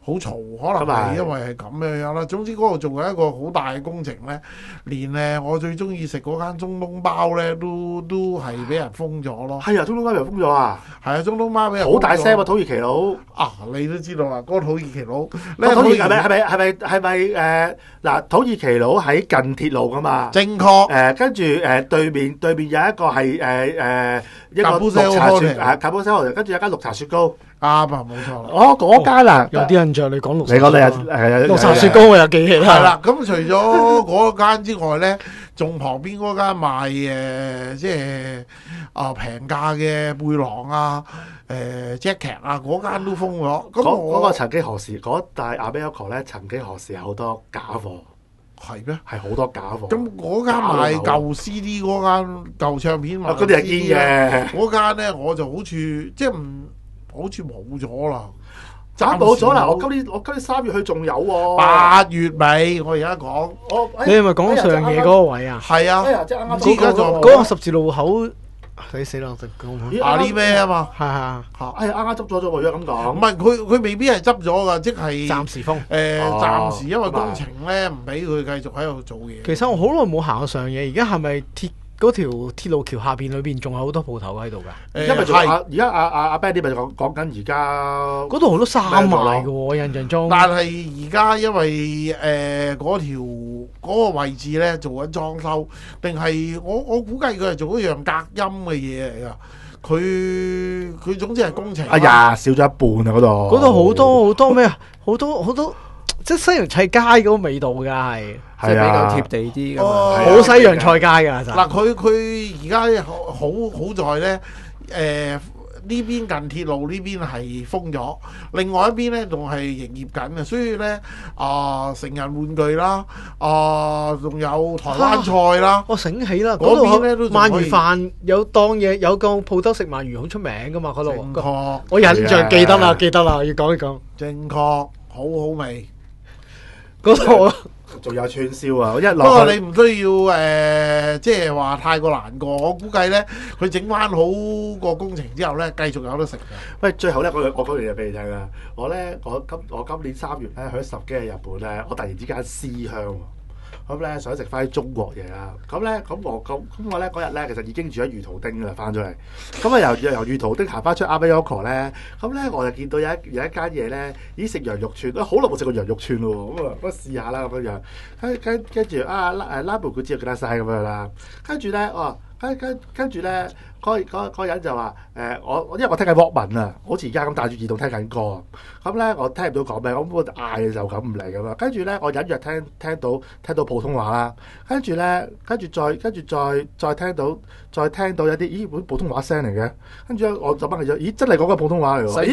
好嘈，可能係因為係咁樣啦。總之嗰度做緊一個好大嘅工程咧，連我最中意食嗰間中東包咧，都係俾人封咗咯。 係啊，中東包俾人封咗啊！ 係啊，中東包俾人好大聲喎，土耳其佬啊！你都知道啦，嗰個土耳其佬， 土耳其係咪嗱？土耳其佬喺近鐵路噶嘛？ 正確。 跟住對面有一個係一個綠茶雪卡布西奧，跟住有間綠茶雪糕。 啱啊，冇錯啦。 嗰間啊， 有啲印象。你講綠茶， 你講綠茶雪糕我有記起啦。 係啦，咁除咗嗰間之外咧，仲旁邊嗰間賣即係平價嘅背囊啊、jacket 啊，嗰間都封咗。咁嗰個曾幾何時嗰大阿比歐科咧，曾幾何時有好多假貨。 係咩？ 係好多假貨。 咁嗰間賣舊 CD 嗰間舊唱片賣， 嗰啲係堅嘅。 嗰間咧我就好似即係好似冇咗啦。 冇咗啦！我今年3月去仲有喎。 8月尾，我而家講。 你係咪講上嘢嗰個位啊？ 係啊。 即係啱啱知而家仲嗰個十字路口。死啦！ 阿啲咩啊嘛， 係啊， 啱啱執咗喎，如果咁講。 唔係佢未必係執咗噶，即係暫時封。 暫時因為工程咧唔俾佢繼續喺度做嘢。 其實我好耐冇行過上嘢，而家係咪嗰條鐵路橋下邊裏邊仲有好多鋪頭喺度㗎？ 因為係而家阿 Benny 咪講緊而家嗰度好多衫賣㗎喎，我印象中。 但係而家因為嗰個位置咧做緊裝修，定係我估計佢係做一樣隔音嘅嘢嚟㗎。佢總之係工程。 哎呀，少咗一半啊！嗰度。 嗰度好多咩啊？好多即係西洋菜街嗰個味道㗎，係即係比較貼地啲㗎嘛。 好西洋菜街㗎， 嗱，佢而家好在咧呢邊近鐵路呢邊係封咗，另外一邊咧仲係營業緊嘅，所以咧成人玩具啦，仲有台灣菜啦， 我醒起啦， 嗰邊咧都鰻魚飯有檔嘢，有個鋪頭食鰻魚好出名噶嘛，嗰度。 正確， 我印象記得啦，要講一講。 正確，好好味。 嗰度仲有串燒啊！ 不過你唔需要即係話太過難過。我估計咧，佢整翻好個工程之後咧，繼續有得食嘅。 喂，最後咧，我講樣嘢俾你聽啊！我今年3月咧去咗10幾日日本咧，我突然之間思鄉喎。咁咧想食翻啲中國嘢啦。咁我咧嗰日咧其實已經住喺魚圖町啦，翻咗嚟。咁啊由魚圖町行翻出阿比歐科咧，咁咧我就見到有一間嘢咧，已經食羊肉串，好耐冇食過羊肉串咯喎。咁啊，我試下啦咁樣。跟住拉布佢知道幾多曬咁樣啦。跟住咧，跟住咧，嗰人就話因為我聽緊 Walkman 啊，好似而家咁戴住耳筒聽緊歌。咁咧我聽唔到講咩，咁我嗌就咁唔嚟咁樣。跟住咧我隱約聽到普通話啦。跟住再聽到有啲咦普通話聲嚟嘅。跟住我就問佢咦真係講緊普通話嚟喎？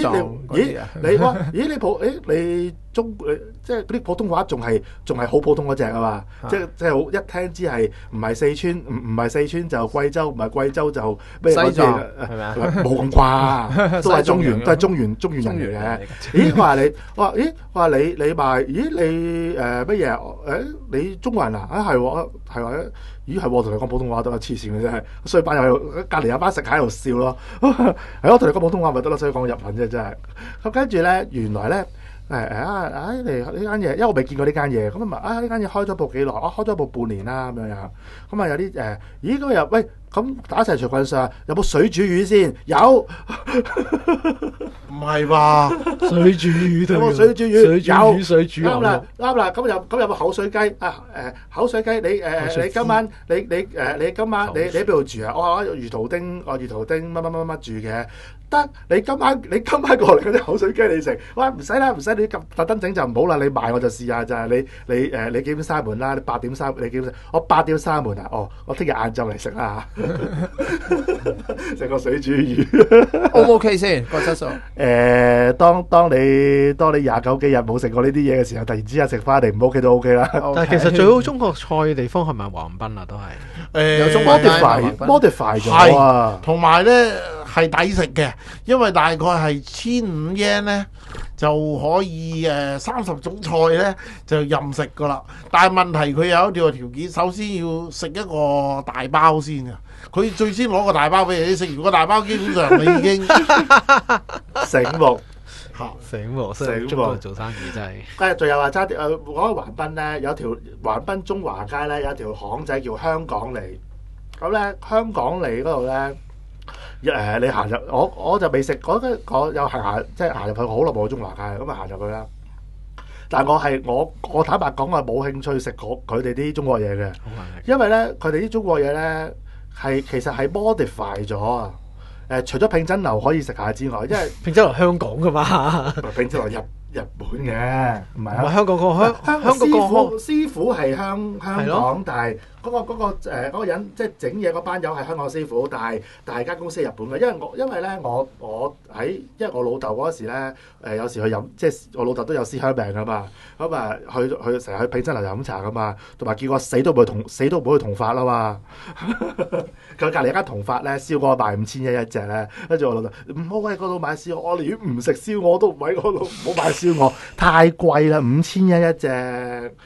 你即係嗰啲普通話仲係好普通嗰隻啊嘛，即係好一聽知係唔係四川唔係四川就貴州，唔係貴州就咩西藏係咪啊？ 冇咁誇，都係中原人嚟嘅。咦？我話你賣咦？你乜嘢？你中國人啊？係喎，係話咦係喎，同你講普通話都係黐線嘅真係，所以班友隔離有班食喺度笑咯。係我同你講普通話咪得咯，所以講日文啫真係。咁跟住咧，原來咧。你呢間嘢，因為我未見過呢間嘢，咁啊呢間嘢開咗鋪幾耐？我開咗鋪半年啦咁樣，咁啊有啲咦嗰日喂咁打齊除棍上，有冇水煮魚先？有， 唔係吧？ 水煮魚有冇水煮魚？有水煮啱啦，咁有冇口水雞啊？口水雞你今晚你今晚你喺邊度住啊？我話魚圖町乜住嘅。得你今晚過嚟嗰啲口水雞你食，哇唔使啦，你特登整就唔好啦，你賣我就試下就係你幾點閂門啦？你8點閂，你幾點？我8點閂門啊！哦，我聽日晏晝嚟食啦，食個水煮魚 O 唔 OK 先個質素？ 當你29幾日冇食過呢啲嘢嘅時候，突然之間食翻嚟唔 OK 都 OK 啦。 但係其實最好中國菜嘅地方係咪橫濱啊？都係有中 modify 咗啊， 同埋咧。係抵食嘅，因為大概係1500 yen 咧就可以30種菜咧就任食噶啦。但係問題佢有一條條件，首先要食一個大包先啊。佢最先攞個大包俾你食，完個大包基本上你已經醒目。 醒喎，所以中國做生意真係。 仲有話差啲講開橫濱咧，有條橫濱中華街咧有一條巷仔叫香港里。咁咧香港里嗰度咧，你行入我就未食嗰有行即係行入去好耐冇中華街，咁啊行入去啦。但係我坦白講，我係冇興趣食佢哋啲中國嘢嘅，因為咧佢哋啲中國嘢咧其實係 modify 咗啊！除咗聘珍樓可以食下之外，因為聘珍樓香港噶嘛， 聘珍樓日本嘅，唔係香港香港師傅係香港，但係嗰個人即係整嘢嗰班友係香港師傅，但係間公司係日本嘅，因為咧我因為我老豆嗰時咧有時去飲，即係我老豆都有思鄉病噶嘛，咁啊去成日去聘珍樓飲茶噶嘛，同埋叫我死都唔好去同發啦嘛，佢隔離一間同發咧燒鵝賣5100一隻咧，跟住我老豆唔好喺嗰度買燒鵝，我寧願唔食燒鵝都唔喺嗰度唔好買燒鵝，太貴啦，5100一隻，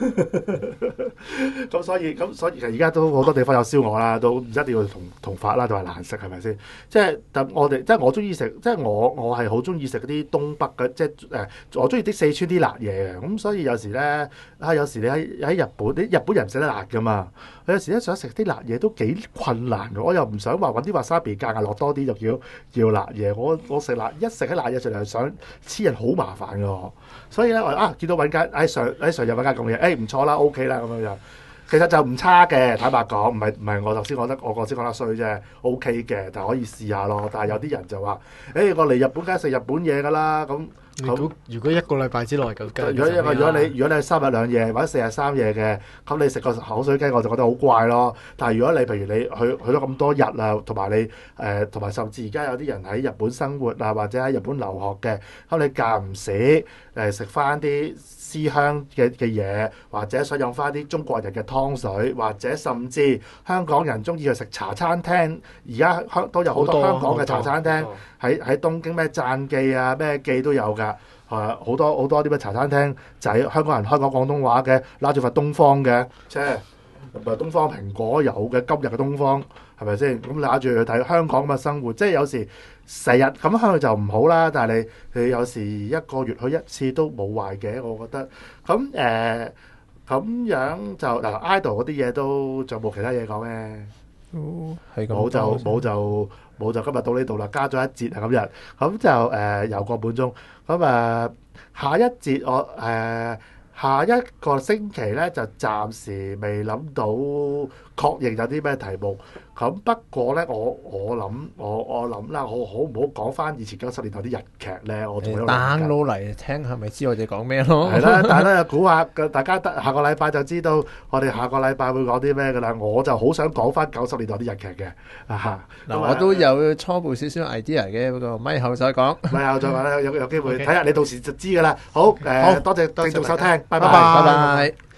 咁所以其實而家都好多地方有燒鵝啦，都唔一定要同發啦，就係難食係咪先？即係但我哋即係我中意食，即係我係好中意食嗰啲東北嘅，即係我中意啲四川啲辣嘢嘅，咁所以有時咧有時你喺日本，啲日本人唔食得辣噶嘛，我有時咧想食啲辣嘢都幾困難嘅，我又唔想話揾啲華沙比夾硬落多啲就叫辣嘢，我食辣一食起辣嘢就係想黐人好麻煩嘅，所以咧我見到揾間喺上日揾間咁嘢，唔錯啦 OK 啦咁樣樣。其實就唔差嘅，坦白講，唔係我頭先講得衰啫 ，OK 嘅，但係可以試下咯。但係有啲人就話，我嚟日本梗係食日本嘢㗎啦，咁如果一個禮拜之內咁， 如果你係3日2夜或者4日3夜嘅，咁你食個口水雞我就覺得好怪咯。但係如果你譬如你去咗咁多日啊，同埋甚至而家有啲人喺日本生活啊，或者喺日本留學嘅，咁你間唔時食翻啲思鄉嘅嘢，或者想飲翻啲中國人嘅湯水，或者甚至香港人中意去食茶餐廳，而家都有好多香港嘅茶餐廳喺東京咩讚記啊咩記都有㗎，好多啲咩茶餐廳就係香港人開講廣東話嘅，拉住塊東方嘅，即係東方蘋果有嘅今日嘅東方係咪先？咁拿住去睇香港咁嘅生活，即係有時成日咁去就唔好啦。但係你有時一個月去一次都冇壞嘅，我覺得。咁樣就嗱 idol 嗰啲嘢都仲冇其他嘢講咩？ 係咁。 冇就今日到呢度啦，加咗一節啊今日，咁就有個半鐘。咁下一節下一個星期咧就暫時未諗到確認有啲咩題目。咁不過咧，我諗啦，我好唔好講翻以前90年代啲日劇咧？我仲有 download 嚟聽下，咪知我哋講咩咯？ 係啦，但係咧估下，大家下個禮拜就知道我哋下個禮拜會講啲咩㗎啦。我就好想講翻90年代啲日劇嘅嗱，我都有初步少少 idea 嘅，不過咪後再講。 咪後再講啦，有機會睇下你到時就知㗎啦。好，多謝聽眾收聽，拜拜。 拜拜。